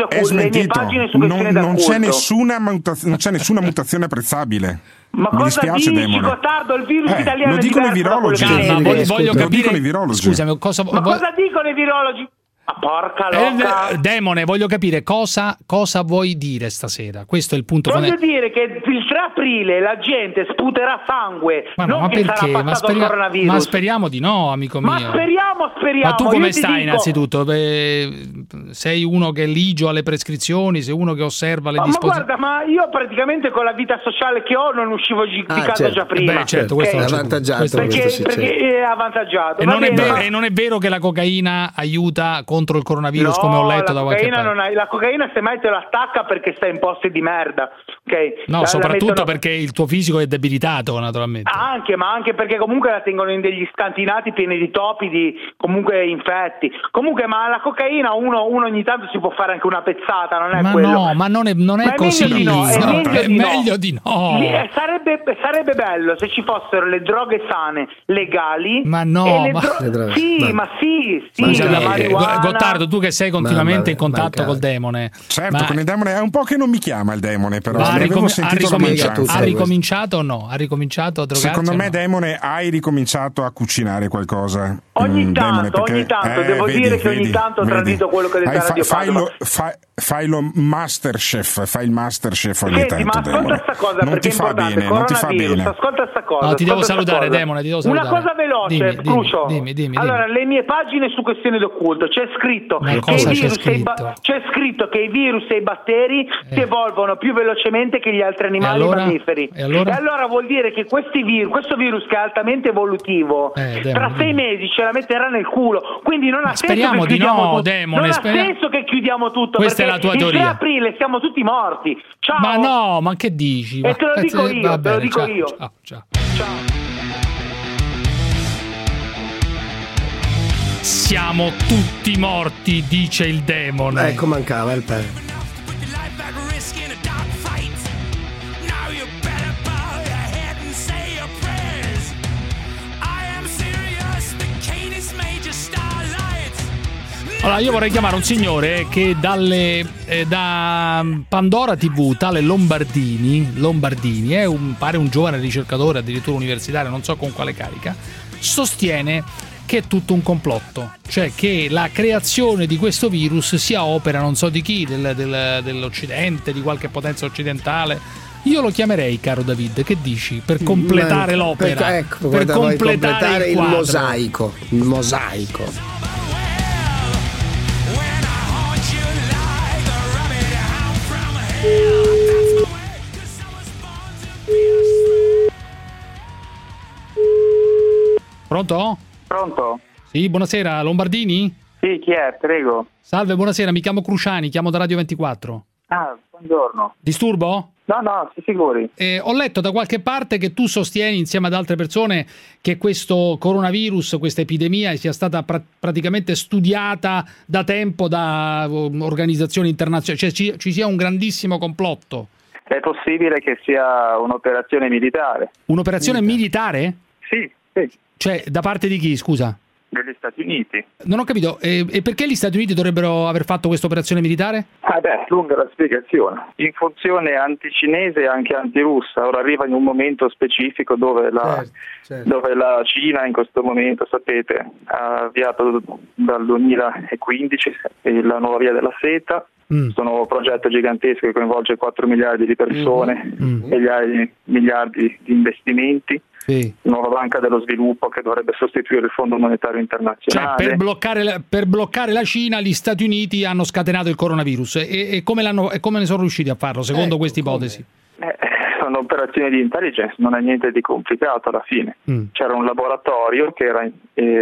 non c'è nessuna mutazione apprezzabile. Ma mi cosa dispiace, dici, Gottardo? Il virus italiano lo dicono i virologi. Voglio capire. Scusami, cosa dicono i virologi? Porca loca. Demone, voglio capire cosa vuoi dire stasera. Questo è il punto. Voglio dire che il 3 aprile la gente sputerà sangue. Ma perché? Ma speriamo di no, amico mio. Ma speriamo. Ma tu come stai innanzitutto? Sei uno che è ligio alle prescrizioni, sei uno che osserva le disposizioni. Ma guarda, io praticamente con la vita sociale che ho non uscivo di casa già prima. Certo, questo è avvantaggiato. Perché è avvantaggiato. E non è vero che la cocaina aiuta contro il coronavirus, come ho letto da qualche parte. La cocaina semmai te la attacca perché stai in posti di merda, ok? No, soprattutto perché il tuo fisico è debilitato, naturalmente. Ma anche perché comunque la tengono in degli scantinati pieni di topi, di comunque infetti. Comunque, ma la cocaina uno ogni tanto si può fare anche una pezzata, non è quello. No, ma non è così. È meglio di no. Sarebbe bello se ci fossero le droghe sane, legali. Ma no, sì, la marijuana. Gottardo, tu che sei continuamente in contatto col Demone. Certo, con il Demone è un po' che non mi chiama il Demone, però ha ricominciato o no? Ha ricominciato a drogarsi? Secondo me, Demone, hai ricominciato a cucinare qualcosa. Ogni tanto, devo dire che ogni tanto ho tradito quello che ho detto alla radio. Fai il Masterchef ogni tanto. Ma ascolta sta cosa, non ti fa bene, ascolta sta cosa. No, ti devo salutare, Demone, Una cosa veloce, Crucio. Dimmi. Allora, le mie pagine su questione d'occulto c'è scritto che i virus e i batteri si evolvono più velocemente che gli altri animali mammiferi. E allora vuol dire che questo virus che è altamente evolutivo tra 6 mesi ce la metterà nel culo. Quindi non ha senso che chiudiamo tutto. Demone, non ha senso che chiudiamo tutto. Questa è la tua teoria. Il 3 aprile siamo tutti morti. Ciao. Ma no, ma che dici? E te lo dico io, Ciao. Siamo tutti morti, dice il Demone. Ecco, mancava il pezzo. Allora, io vorrei chiamare un signore che da Pandora TV, tale Lombardini è pare un giovane ricercatore, addirittura universitario, non so con quale carica, sostiene che è tutto un complotto, cioè che la creazione di questo virus sia opera non so di chi, dell'Occidente, di qualche potenza occidentale. Io lo chiamerei, caro David, che dici? Per completare l'opera, per completare il mosaico. Pronto? Pronto? Sì, buonasera, Lombardini? Sì, chi è? Prego. Salve, buonasera, mi chiamo Cruciani, chiamo da Radio 24. Ah, buongiorno. Disturbo? No, si figuri. Ho letto da qualche parte che tu sostieni insieme ad altre persone che questo coronavirus, questa epidemia sia stata praticamente studiata da tempo da organizzazioni internazionali, cioè ci sia un grandissimo complotto. È possibile che sia un'operazione militare. Un'operazione militare? Sì. Cioè, da parte di chi, scusa? Degli Stati Uniti. Non ho capito, e perché gli Stati Uniti dovrebbero aver fatto questa operazione militare? Lunga la spiegazione. In funzione anticinese e anche antirussa, ora arriva in un momento specifico dove dove la Cina in questo momento, sapete, ha avviato dal 2015 la nuova via della seta. Sono un progetto gigantesco che coinvolge 4 miliardi di persone e miliardi di investimenti. Sì. Nuova banca dello sviluppo che dovrebbe sostituire il Fondo Monetario Internazionale. Cioè, per bloccare la Cina, gli Stati Uniti hanno scatenato il coronavirus. E come ne sono riusciti a farlo, secondo questa ipotesi? Sono operazioni di intelligence, non è niente di complicato alla fine. C'era un laboratorio che era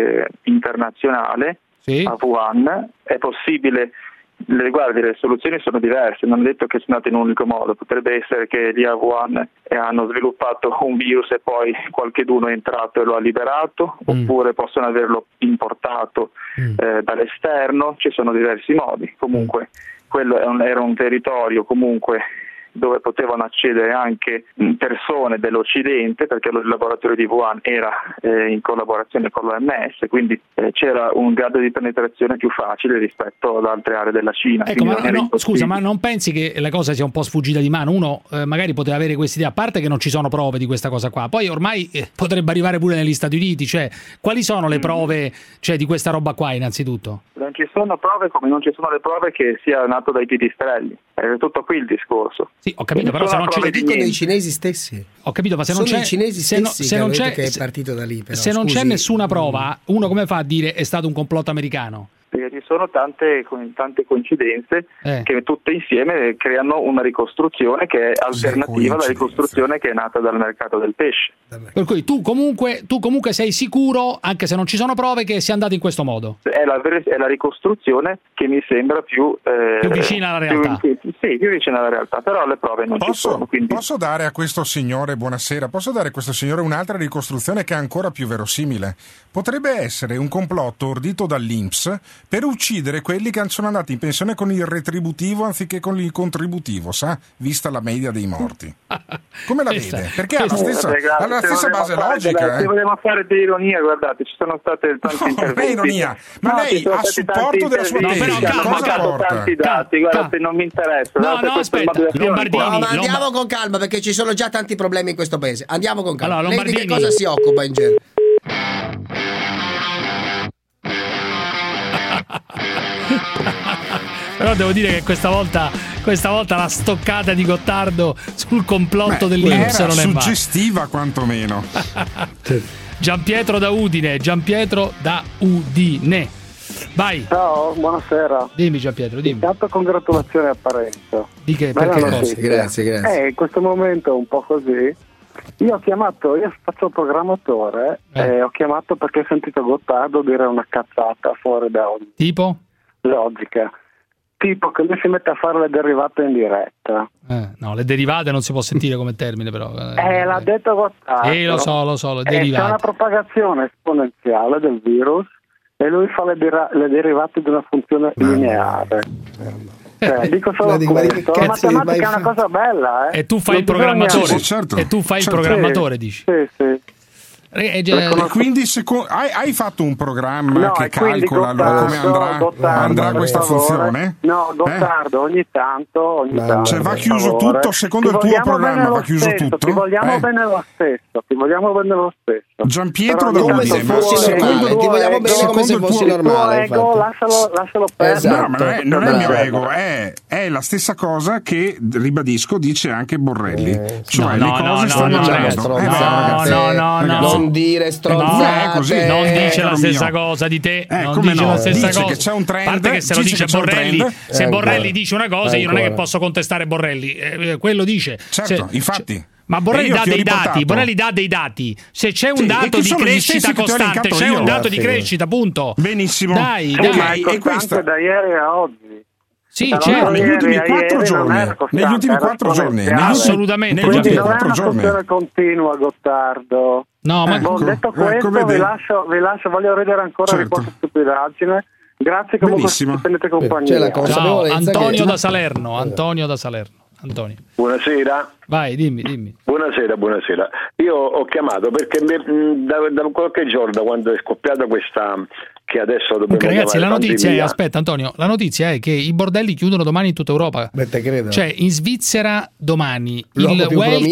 internazionale, a Wuhan. È possibile... Guardi, le soluzioni sono diverse, non è detto che sia andato in un unico modo, potrebbe essere che lì a Wuhan hanno sviluppato un virus e poi qualcheduno è entrato e lo ha liberato, oppure possono averlo importato dall'esterno, ci sono diversi modi. Comunque quello era un territorio comunque dove potevano accedere anche persone dell'Occidente, perché il laboratorio di Wuhan era in collaborazione con l'OMS, quindi c'era un grado di penetrazione più facile rispetto ad altre aree della Cina. Ecco, scusa, ma non pensi che la cosa sia un po' sfuggita di mano? Uno magari poteva avere questa idea, a parte che non ci sono prove di questa cosa qua, poi ormai potrebbe arrivare pure negli Stati Uniti, cioè quali sono le prove di questa roba qua innanzitutto? Non ci sono prove, come non ci sono le prove che sia nato dai pipistrelli, è tutto qui il discorso. Sì, ho capito, però se non ce lo dicono i cinesi stessi. Ho capito, ma se non c'è i cinesi stessi se non c'è che è partito da lì, però, se non c'è nessuna prova, uno come fa a dire è stato un complotto americano? Perché ci sono tante coincidenze che tutte insieme creano una ricostruzione che è alternativa alla ricostruzione che è nata dal mercato del pesce. Per cui tu comunque sei sicuro, anche se non ci sono prove, che sia andato in questo modo? È la ricostruzione che mi sembra più vicina alla realtà. Più vicina alla realtà, però le prove non ci sono. Quindi... Posso dare a questo signore, buonasera, un'altra ricostruzione che è ancora più verosimile? Potrebbe essere un complotto ordito dall'INPS per uccidere quelli che sono andati in pensione con il retributivo anziché con il contributivo, vista la media dei morti. Come la vede? Perché ha la stessa base logica. Se vogliamo fare dell'ironia, guardate, ci sono state tanti interventi. Non è ironia, ma lei ha supporto della sua tesi. Tanti dati, guardate, non mi interessa. No, aspetta, Lombardini. Ma andiamo con calma, perché ci sono già tanti problemi in questo paese. Andiamo con calma. Allora, lei di che cosa si occupa in genere? Però devo dire che questa volta la stoccata di Gottardo sul complotto dell'Inps non è male. Suggestiva quantomeno. Giampietro da Udine. Vai. Ciao, buonasera. Dimmi Giampietro, dimmi. Intanto congratulazioni a Parenzo. Di che? Perché cosa? Grazie. In questo momento un po' così. Io faccio il programmatore e ho chiamato perché ho sentito Gottardo dire una cazzata fuori da ogni tipo logica. Tipo che lui si mette a fare le derivate in diretta. No, le derivate non si può sentire come termine, però. L'ha detto Gottardo. Lo so, le derivate. C'è una propagazione esponenziale del virus e lui fa le derivate di una funzione lineare. Dico solo questo. La matematica è una cosa bella, E tu fai il programmatore. Certo. E tu fai il programmatore, dici. Sì. Quindi hai fatto un programma che calcola come andrà questa funzione? No, Gottardo, ogni tanto. Cioè va chiuso tutto, secondo il tuo programma va chiuso tutto? Ti vogliamo bene lo stesso. Giampietro da come se fossi normale, ti vogliamo bene come se fossi normale. Lascialo perdere. No, ma non è il mio ego, è la stessa cosa che, ribadisco, dice anche Borrelli. Cioè le cose stanno andando. Non dire stronzate. Così. Non dice la stessa cosa di te. Non dice la stessa cosa. Che c'è un trend. A parte che se lo dice Borrelli, se Borrelli dice una cosa, io non è che posso contestare Borrelli. Quello dice. Certo, infatti. Ma Borrelli dà dei dati. Se c'è un dato di crescita costante, punto. Benissimo. Dai. Ma è costante da ieri a oggi. Sì, certo. Negli ultimi 4 giorni. Assolutamente. Non è una funzione continua, Gottardo. No, ma detto questo, vi lascio, voglio vedere ancora di qualche stupidaggine. Grazie comunque se prendete compagnia. Ciao, Antonio da Salerno. Antonio. Buonasera. Vai, dimmi. Buonasera. Io ho chiamato perché da qualche giorno, da quando è scoppiata questa, che adesso dobbiamo ragazzi, la notizia pandemia. Aspetta Antonio, la notizia è che i bordelli chiudono domani in tutta Europa. Credo. Cioè in Svizzera domani, il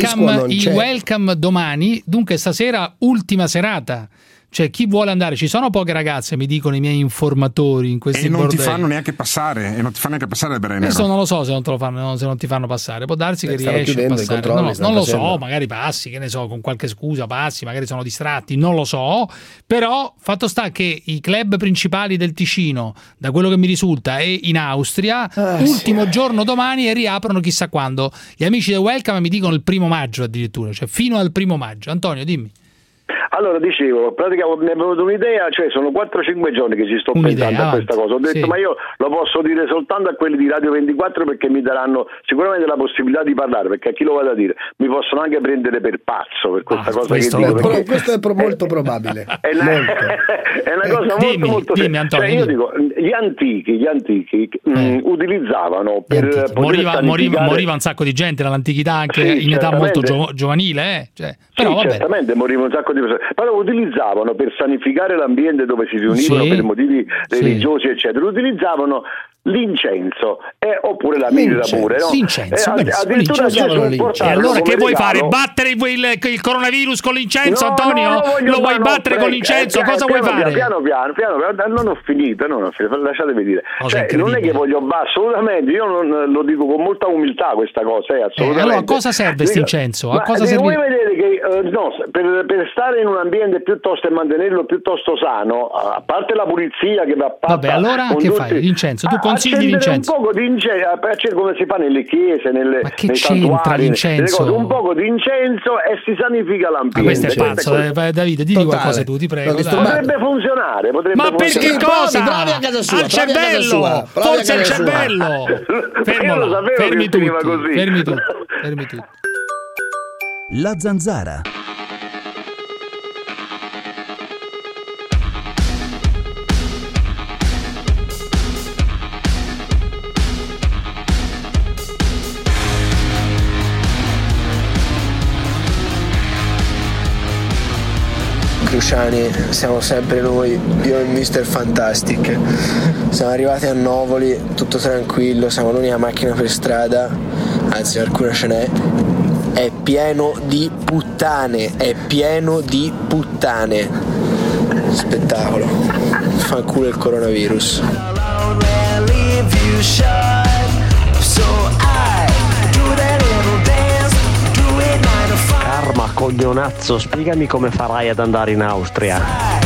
welcome domani, dunque stasera ultima serata. Cioè chi vuole andare, ci sono poche ragazze, mi dicono i miei informatori in questi bordelli. Ti fanno neanche passare, il Brennero. Adesso non lo so se non te lo fanno, se non ti fanno passare. Può darsi che riesci a passare. Non lo so, magari passi, che ne so, con qualche scusa passi, magari sono distratti, non lo so. Però fatto sta che i club principali del Ticino, da quello che mi risulta, è in Austria, ultimo giorno domani e riaprono chissà quando. Gli amici del Welcome mi dicono il 1° maggio addirittura, cioè fino al 1° maggio. Antonio, dimmi. Allora dicevo, praticamente mi è venuta un'idea, cioè sono 4-5 giorni che ci sto pensando a questa cosa. Ho detto ma io lo posso dire soltanto a quelli di Radio 24 perché mi daranno sicuramente la possibilità di parlare, perché a chi lo vado a dire mi possono anche prendere per pazzo per questa cosa questo, che dico. Perché questo è molto probabile. È una cosa molto dimmi, Antonio, io dico, gli antichi utilizzavano per moriva un sacco di gente nell'antichità anche in età molto giovanile, però vabbè. Certamente moriva un sacco di persone, però lo utilizzavano per sanificare l'ambiente dove si riunivano per motivi religiosi eccetera, utilizzavano l'incenso oppure la mirra pure, no? L'incenso, addirittura e allora che vuoi fare? Battere il coronavirus con l'incenso, Antonio? Lo vuoi battere con l'incenso? Cosa vuoi fare? Piano, non ho finito, lasciatemi dire. Non è che voglio assolutamente, io non lo dico con molta umiltà questa cosa, assolutamente. Allora a cosa serve questo incenso? A cosa serve? Vuoi vedere che per stare in un ambiente piuttosto e mantenerlo piuttosto sano, a parte la pulizia che va fatta. Vabbè, allora che fai? L'incenso, tu consigli l'incenso? Un poco di incenso, come si fa nelle chiese, ma che c'entra l'incenso? Un poco di incenso e si sanifica l'ambiente. Ma questo è pazzo, Davide, digli qualcosa tu, ti prego. Potrebbe funzionare. Ma perché cosa? Provi a casa sua, al cervello, forse al cervello. Fermi tutti. La Zanzara. Cruciani, siamo sempre noi, io e Mr. Fantastic. Siamo arrivati a Novoli, tutto tranquillo, siamo l'unica macchina per strada, anzi qualcuna ce n'è. È pieno di puttane. Spettacolo. Fanculo il coronavirus. Karma, coglionazzo, spiegami come farai ad andare in Austria.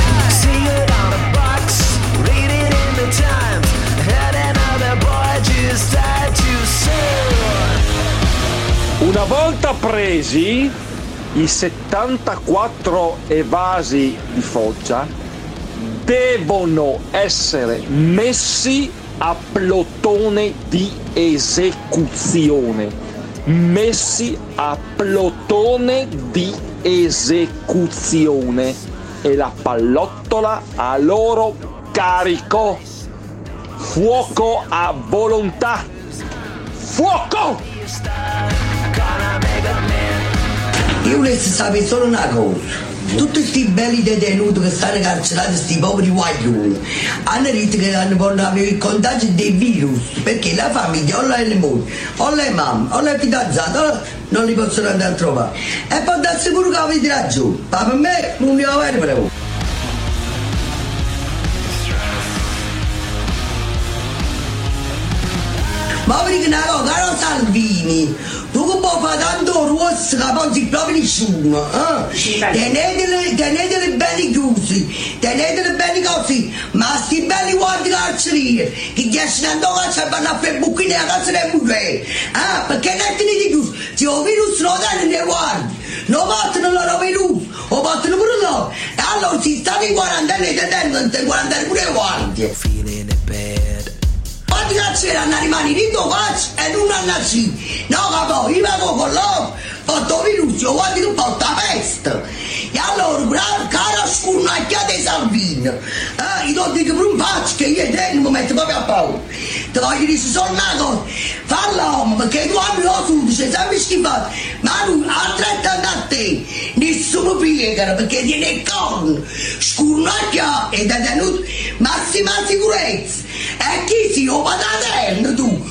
Una volta presi i 74 evasi di Foggia, devono essere messi a plotone di esecuzione. E la pallottola a loro carico. Fuoco a volontà. Fuoco! Io volevo sapere solo una cosa. Tutti questi belli detenuti che stanno carcerati, questi poveri guaglioni, hanno detto che hanno avere il contagio dei virus, perché la famiglia o le mogli, o le mamme, o le fidanzate non li possono andare a trovare. E può darsi pure che avete ragione, ma per me non ne ho avere per voi. Ma perché una cosa, caro Salvini, tu che puoi fare tanto rosso che non si proprio nessuno, teneteli belli chiusi, teneteli belli così, ma sti belli guardi carcerieri, che ti escono a casa e vanno a fare buchine a casa delle mujeres, perché teneteli chiusi, se il virus non danno nei guardi, non portano loro virus, o portano pure loro, e allora si stanno in quarantena e tenendo in quarantena pure i guardi. ti cacceranno rimani lì dove faccio e non hanno sì. No, capo, io vengo con loro, fatto virus, io guardi un po' la peste. E allora, cara scurnacchia dei Salvini, io ti dico per un faccio che io e te non mi metto proprio a paura. Ti voglio dire solo una cosa, fa l'uomo, perché tu hai lo sudice, sempre schifato, ma lui altrettanto a te, nessuno piega, perché tiene il corno, scurnacchia e detenuto, massima sicurezza. E chi si va da terra, tu?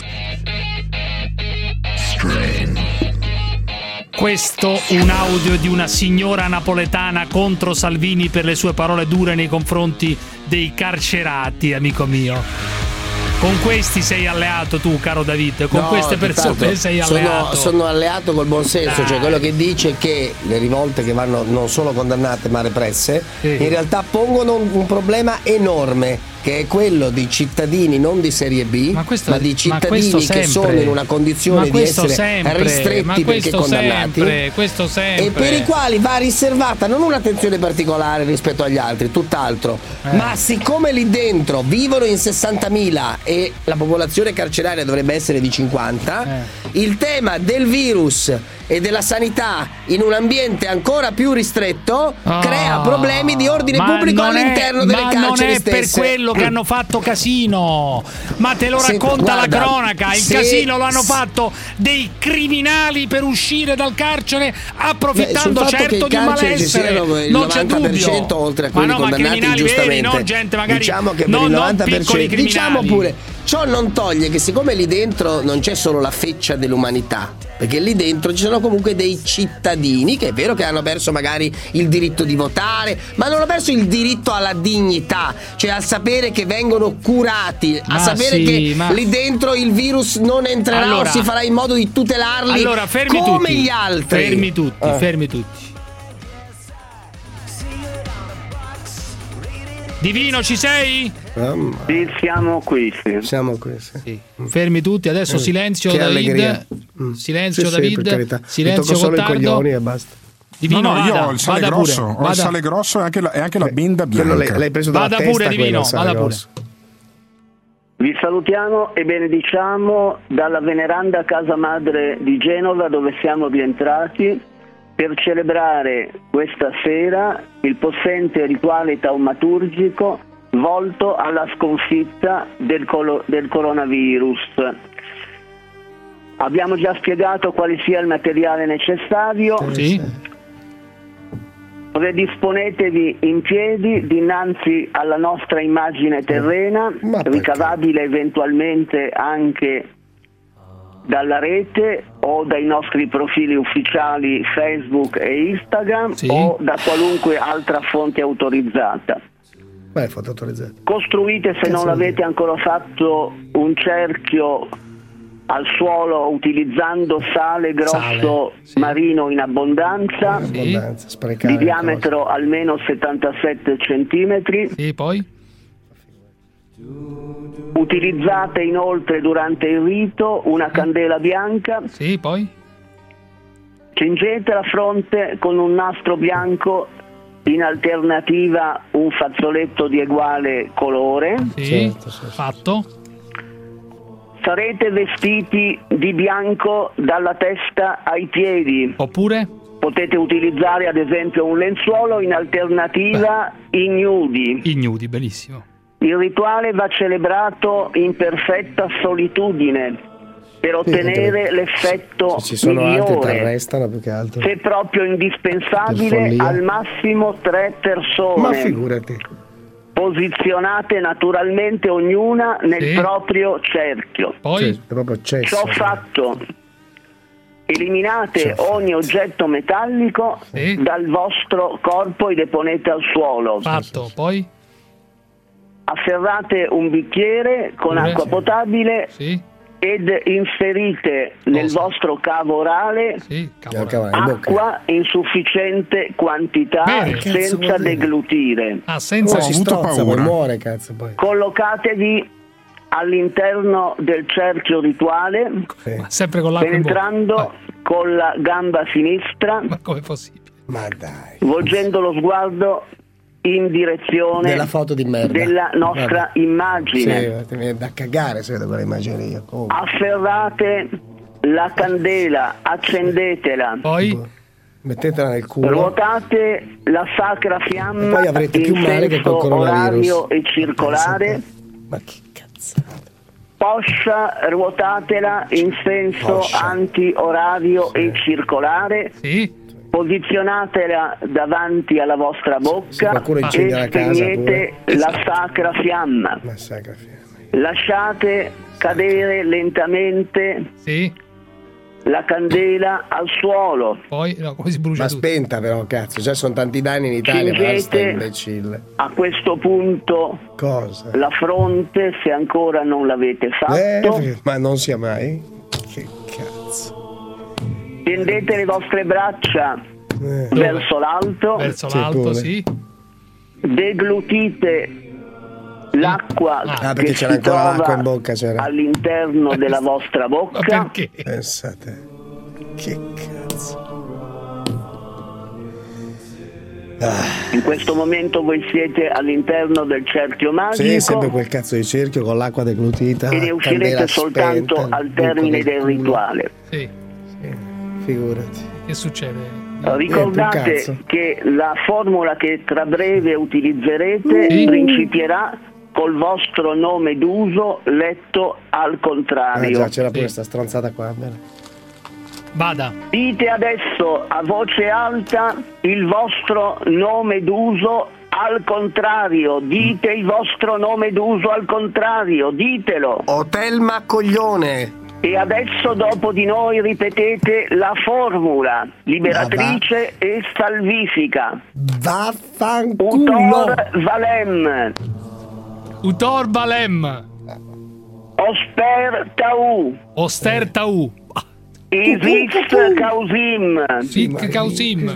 Questo un audio di una signora napoletana contro Salvini per le sue parole dure nei confronti dei carcerati, amico mio. Con questi sei alleato tu, caro David, con queste persone sei alleato. Sono alleato col buon senso, cioè quello che dice che le rivolte che vanno non solo condannate ma represse, in realtà pongono un problema enorme, che è quello di cittadini non di serie B, ma di cittadini che sono in una condizione di essere ristretti perché condannati, e per i quali va riservata non un'attenzione particolare rispetto agli altri, tutt'altro, ma siccome lì dentro vivono in 60.000 e la popolazione carceraria dovrebbe essere di 50, il tema del virus e della sanità in un ambiente ancora più ristretto crea problemi di ordine pubblico all'interno delle carceri stesse. Ma non è per quello che hanno fatto casino, ma te lo racconta la cronaca. Il casino lo hanno fatto dei criminali per uscire dal carcere, approfittando certo di un malessere, non c'è dubbio. Oltre a quelli condannati ingiustamente, veri, non gente magari, diciamo che per il 90%, diciamo pure, ciò non toglie che siccome lì dentro non c'è solo la feccia dell'umanità, perché lì dentro ci sono comunque dei cittadini che è vero che hanno perso magari il diritto di votare, ma non hanno perso il diritto alla dignità, cioè a sapere che vengono curati, a sapere che lì dentro il virus non entrerà o si farà in modo di tutelarli come tutti, gli altri. Fermi tutti. Divino, ci sei? Sì, siamo qui. Sì. Fermi tutti, adesso silenzio, David. Silenzio, David. Per carità. Silenzio, solo i coglioni e basta. Divino, io ho il sale grosso, ho il sale grosso e anche la benda bianca. L'hai preso dalla testa, pure, Divino, vada pure. Vi salutiamo e benediciamo dalla veneranda casa madre di Genova, dove siamo rientrati per celebrare questa sera il possente rituale taumaturgico volto alla sconfitta del coronavirus. Abbiamo già spiegato quale sia il materiale necessario. Predisponetevi in piedi dinanzi alla nostra immagine terrena, ricavabile eventualmente anche dalla rete o dai nostri profili ufficiali Facebook e Instagram o da qualunque altra fonte autorizzata. Foto autorizzata. Costruite, se non l'avete ancora fatto, un cerchio al suolo utilizzando sale grosso marino in abbondanza, di diametro almeno 77 centimetri. Poi? Utilizzate inoltre durante il rito una candela bianca. Poi? Cingete la fronte con un nastro bianco, in alternativa un fazzoletto di uguale colore. Fatto. Sarete vestiti di bianco dalla testa ai piedi. Oppure? Potete utilizzare ad esempio un lenzuolo, in alternativa ignudi. Ignudi, benissimo. Il rituale va celebrato in perfetta solitudine per ottenere l'effetto migliore. Più che altro. Se proprio indispensabile, al massimo 3 persone. Ma figurati. Posizionate naturalmente ognuna nel proprio cerchio. Poi? Ciò fatto, eliminate ogni oggetto metallico dal vostro corpo e deponete al suolo. Fatto. Poi? Afferrate un bicchiere con acqua potabile ed inserite nel vostro cavo orale acqua in sufficiente quantità senza deglutire. Senza si strozza, poi muore, cazzo, poi. Collocatevi all'interno del cerchio rituale, sempre con l'acqua penetrando con la gamba sinistra, ma come è possibile? Ma dai. volgendo lo sguardo in direzione della foto di merda della nostra immagine. Sì, mi viene da cagare se vedo quella immagine io. Afferrate la candela, accendetela. Poi mettetela nel culo. Ruotate la sacra fiamma. E poi avrete più male che col coronavirus. Orario e circolare. Ma che cazzata. Poscia, ruotatela in senso anti-orario e circolare. Sì. Posizionatela davanti alla vostra bocca e spegnete la sacra fiamma. Lasciate cadere lentamente la candela al suolo. Poi come si brucia? Ma spenta però, cazzo, già sono tanti danni in Italia. Basta, imbecille. A questo punto la fronte, se ancora non l'avete fatto. Ma non sia mai. Che cazzo. Tendete le vostre braccia verso l'alto. Verso l'alto, sì. Deglutite l'acqua perché c'era ancora l'acqua in bocca, all'interno della vostra bocca. Ma perché? Pensate. Che cazzo. In questo momento voi siete all'interno del cerchio magico. Sì, sempre quel cazzo di cerchio con l'acqua deglutita. E ne uscirete soltanto al termine del rituale. Sì. Figurati. Che succede? Ricordate che la formula che tra breve utilizzerete principierà col vostro nome d'uso letto al contrario. Già c'era pure questa stronzata qua. Bene. Vada. Dite adesso a voce alta il vostro nome d'uso al contrario. Dite il vostro nome d'uso al contrario. Ditelo. Otelma coglione. E adesso dopo di noi ripetete la formula liberatrice e salvifica. Vaffanculo. Utor Valem. Utor Valem. Oster Tau. Oster Tau. Isis Causim. Sic Causim.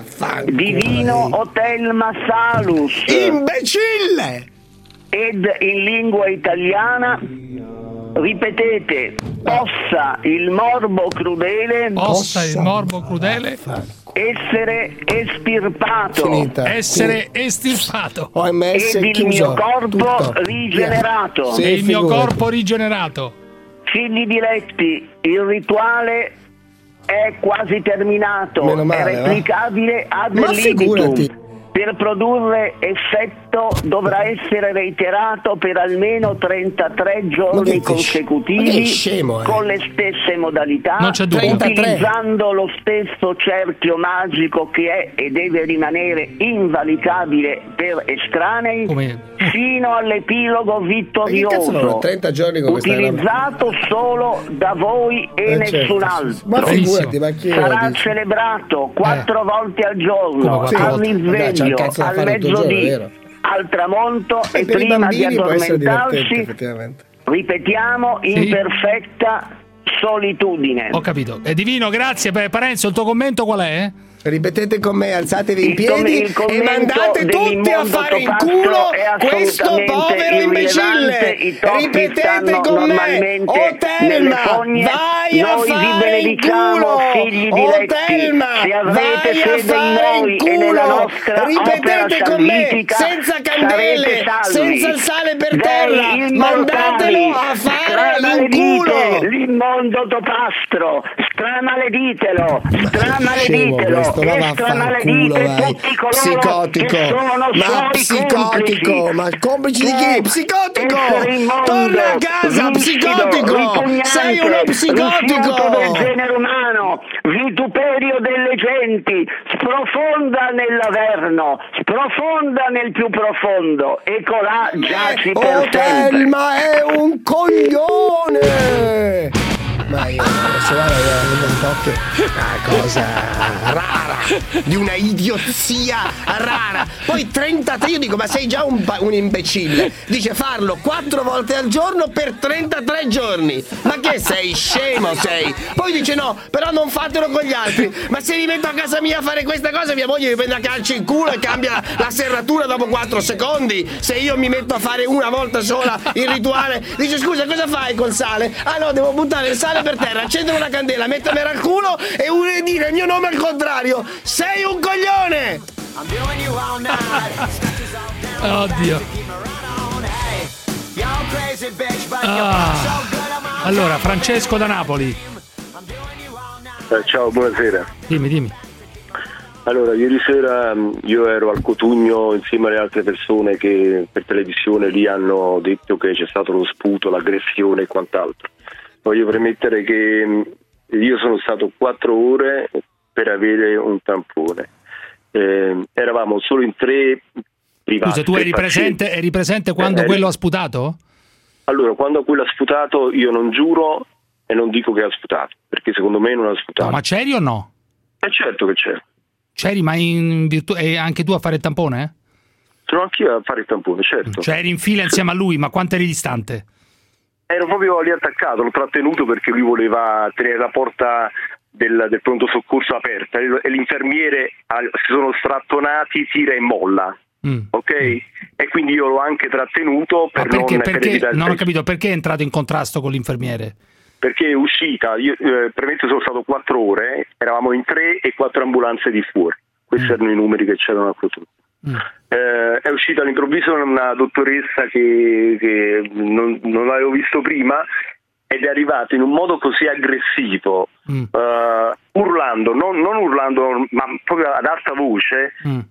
Divino Otelma Salus. Imbecille. Ed in lingua italiana ripetete: possa il morbo crudele. Possa il morbo crudele essere estirpato. Essere estirpato. Ed il mio corpo rigenerato. E il mio corpo rigenerato. Figli diletti, il rituale è quasi terminato. È replicabile ad libitum. Per produrre effetto dovrà essere reiterato per almeno 33 giorni consecutivi con le stesse modalità, utilizzando lo stesso cerchio magico che è e deve rimanere invalicabile per estranei fino all'epilogo vittorioso, 30 giorni con utilizzato solo da voi e nessun altro. Ma figurati, sarà celebrato 4 volte al giorno, al risveglio, al mezzodì, al tramonto e prima di addormentarsi, ripetiamo in perfetta solitudine. Ho capito. Divino, grazie. Parenzo, il tuo commento qual è? Ripetete con me, alzatevi in piedi e mandate tutti a fare in culo questo povero imbecille. Ripetete con me: Otelma, vai a fare in culo. Otelma, vai a fare in culo. Ripetete con me, senza candele, senza il sale per terra, mandatelo a fare in culo. L'immondo topastro, stramaleditelo, stramaleditelo. Psicotico, ma psicotico, ma complici di chi? Psicotico, torna a casa, psicotico, sei uno psicotico del genere umano, vituperio delle genti, sprofonda nell'averno, sprofonda nel più profondo, e colà giaci per sempre. Ma è un coglione! Ma io posso fare una cosa rara, di una idiozia rara. Poi 33, io dico, ma sei già un imbecille. Dice farlo 4 volte al giorno per 33 giorni. Ma che sei scemo sei? Poi dice no, però non fatelo con gli altri. Ma se mi metto a casa mia a fare questa cosa, mia moglie mi prende a calci in culo e cambia la serratura dopo 4 secondi. Se io mi metto a fare una volta sola il rituale, dice scusa, cosa fai col sale? Ah no, devo buttare il sale per terra, accendere una candela, mettermela al culo e dire il mio nome al contrario. Sei un coglione! Oddio. Allora, Francesco da Napoli. Ciao, buonasera. Dimmi. Allora, ieri sera io ero al Cotugno insieme alle altre persone che per televisione lì hanno detto che c'è stato lo sputo, l'aggressione e quant'altro. Voglio premettere che io sono stato 4 ore per avere un tampone. Eravamo solo in 3 privati. Scusa, tu eri presente quando quello ha sputato? Allora, quando quello ha sputato io non giuro e non dico che ha sputato, perché secondo me non ha sputato. No, ma c'eri o no? Certo che c'ero. C'eri, ma in virtù anche tu a fare il tampone? Sono anch'io a fare il tampone, certo. Cioè eri in fila insieme a lui, ma quanto eri distante? Ero proprio lì attaccato, l'ho trattenuto perché lui voleva tenere la porta del pronto soccorso aperta e l'infermiere si sono strattonati, tira e molla. Ok? E quindi io l'ho anche trattenuto per non ho capito perché è entrato in contrasto con l'infermiere. Perché è uscita, io premetto sono stato 4 ore, eravamo in 3 e 4 ambulanze di fuori, questi erano i numeri che c'erano a Cotugno. È uscita all'improvviso una dottoressa che non avevo visto prima ed è arrivata in un modo così aggressivo, urlando, non urlando ma proprio ad alta voce,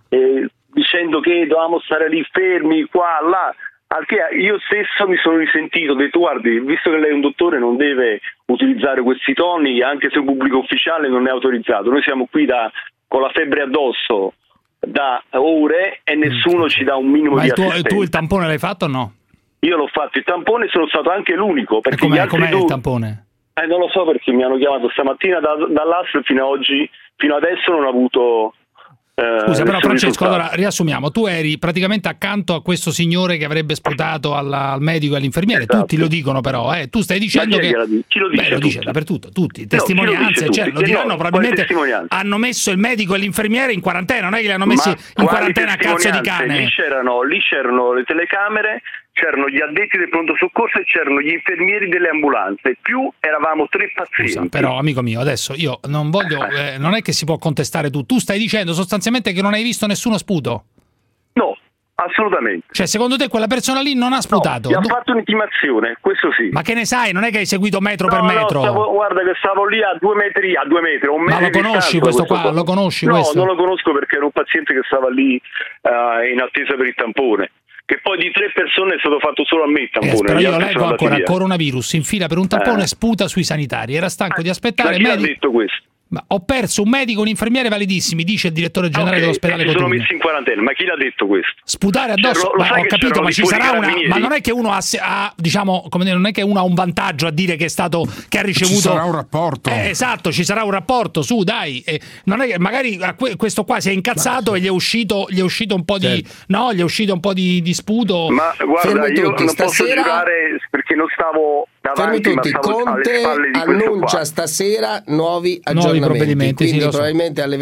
dicendo che dovevamo stare lì fermi qua, là. Al che io stesso mi sono risentito, ho detto guardi, visto che lei è un dottore non deve utilizzare questi toni, anche se un pubblico ufficiale non è autorizzato, noi siamo qui con la febbre addosso da ore e nessuno ci dà un minimo di assistenza. Tu il tampone l'hai fatto o no? Io l'ho fatto il tampone, sono stato anche l'unico. Perché com'è il tampone? Non lo so, perché mi hanno chiamato stamattina dall'ASL fino adesso non ho avuto... Scusa, però Francesco, allora riassumiamo, tu eri praticamente accanto a questo signore che avrebbe sputato al medico e all'infermiere, esatto. Tutti lo dicono però, tu stai dicendo che... Chi lo dice? Lo dice dappertutto, tutti, testimonianze, lo diranno probabilmente, hanno messo il medico e l'infermiere in quarantena, non è che li hanno messi in quarantena a cazzo di cane. Lì c'erano le telecamere, c'erano gli addetti del pronto soccorso e c'erano gli infermieri delle ambulanze, più eravamo 3 pazienti. Scusa, però amico mio, adesso io non voglio, non è che si può contestare tu stai dicendo sostanzialmente che non hai visto nessuno sputo? No, assolutamente. Cioè secondo te quella persona lì non ha sputato? No, gli ha fatto un'intimazione, questo sì. Ma che ne sai, non è che hai seguito metro per metro? Guarda che stavo lì a 2 metri, un metro. Ma lo conosci questo qua? Lo conosci questo? No, non lo conosco perché era un paziente che stava lì in attesa per il tampone. Che poi di 3 persone è stato fatto solo a me il tampone. Però io leggo ancora coronavirus in fila per un tampone, sputa sui sanitari. Era stanco di aspettare. Ma chi ha detto questo? Ma ho perso un medico e un infermiere validissimi, dice il direttore generale dell'ospedale Cotugno. Si sono messi in quarantena, ma chi l'ha detto questo? Sputare addosso, ho capito, ma ci sarà ma non è che uno ha diciamo, come dire, non è che uno ha un vantaggio a dire che è stato, che ha ricevuto. Ci sarà un rapporto. Esatto, ci sarà un rapporto, su, dai. Non è che magari questo qua si è incazzato e gli è uscito un po' di no, gli è uscito un po' di sputo. Ma guarda, io non posso giurare perché non stavo davanti, tutti, Conte annuncia stasera nuovi provvedimenti, quindi probabilmente alle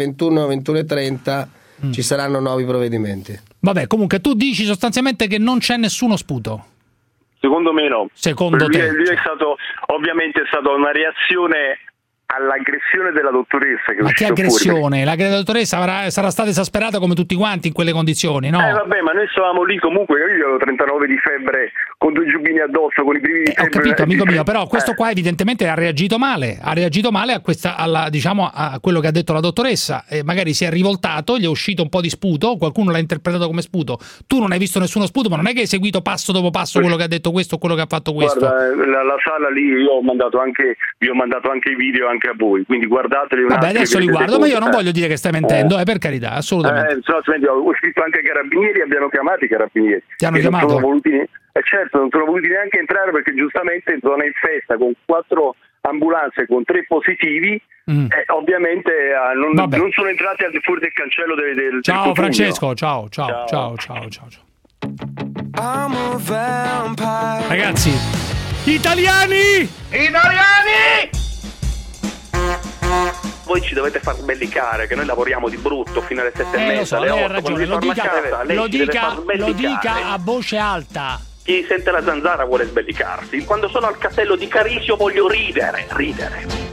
21:30 ci saranno nuovi provvedimenti. Vabbè, comunque tu dici sostanzialmente che non c'è nessuno sputo. Secondo me no. Secondo te? Lui è stato, ovviamente è stata una reazione all'aggressione della dottoressa. Ma che aggressione? La dottoressa sarà stata esasperata come tutti quanti in quelle condizioni, no? Vabbè, ma noi stavamo lì comunque, io avevo 39 di febbre con 2 giubbini addosso, con i primi di febbre. Ho capito, amico mio, però questo qua evidentemente ha reagito male a quello che ha detto la dottoressa, e magari si è rivoltato, gli è uscito un po' di sputo, qualcuno l'ha interpretato come sputo, tu non hai visto nessuno sputo, ma non è che hai seguito passo dopo passo quello che ha detto questo o quello che ha fatto questo. Guarda, la sala lì, vi ho mandato anche i video anche a voi, quindi guardateli un attimo. Vabbè, adesso li guardo, ma io non voglio dire che stai mentendo, per carità, assolutamente. Ho scritto anche ai carabinieri, abbiamo chiamato i carabinieri. Ti hanno chiamato? Certo, non sono voluti neanche entrare perché giustamente in zona infesta con 4 ambulanze con 3 positivi, ovviamente non sono entrati al di fuori del cancello del Ciao Francesco, ciao. Ragazzi, italiani! Voi ci dovete far sbellicare, che noi lavoriamo di brutto fino alle 7:30, alle 8. Lei ha ragione, lo dica a voce alta. Chi sente la zanzara vuole sbellicarsi. Quando sono al castello di Carisio voglio ridere.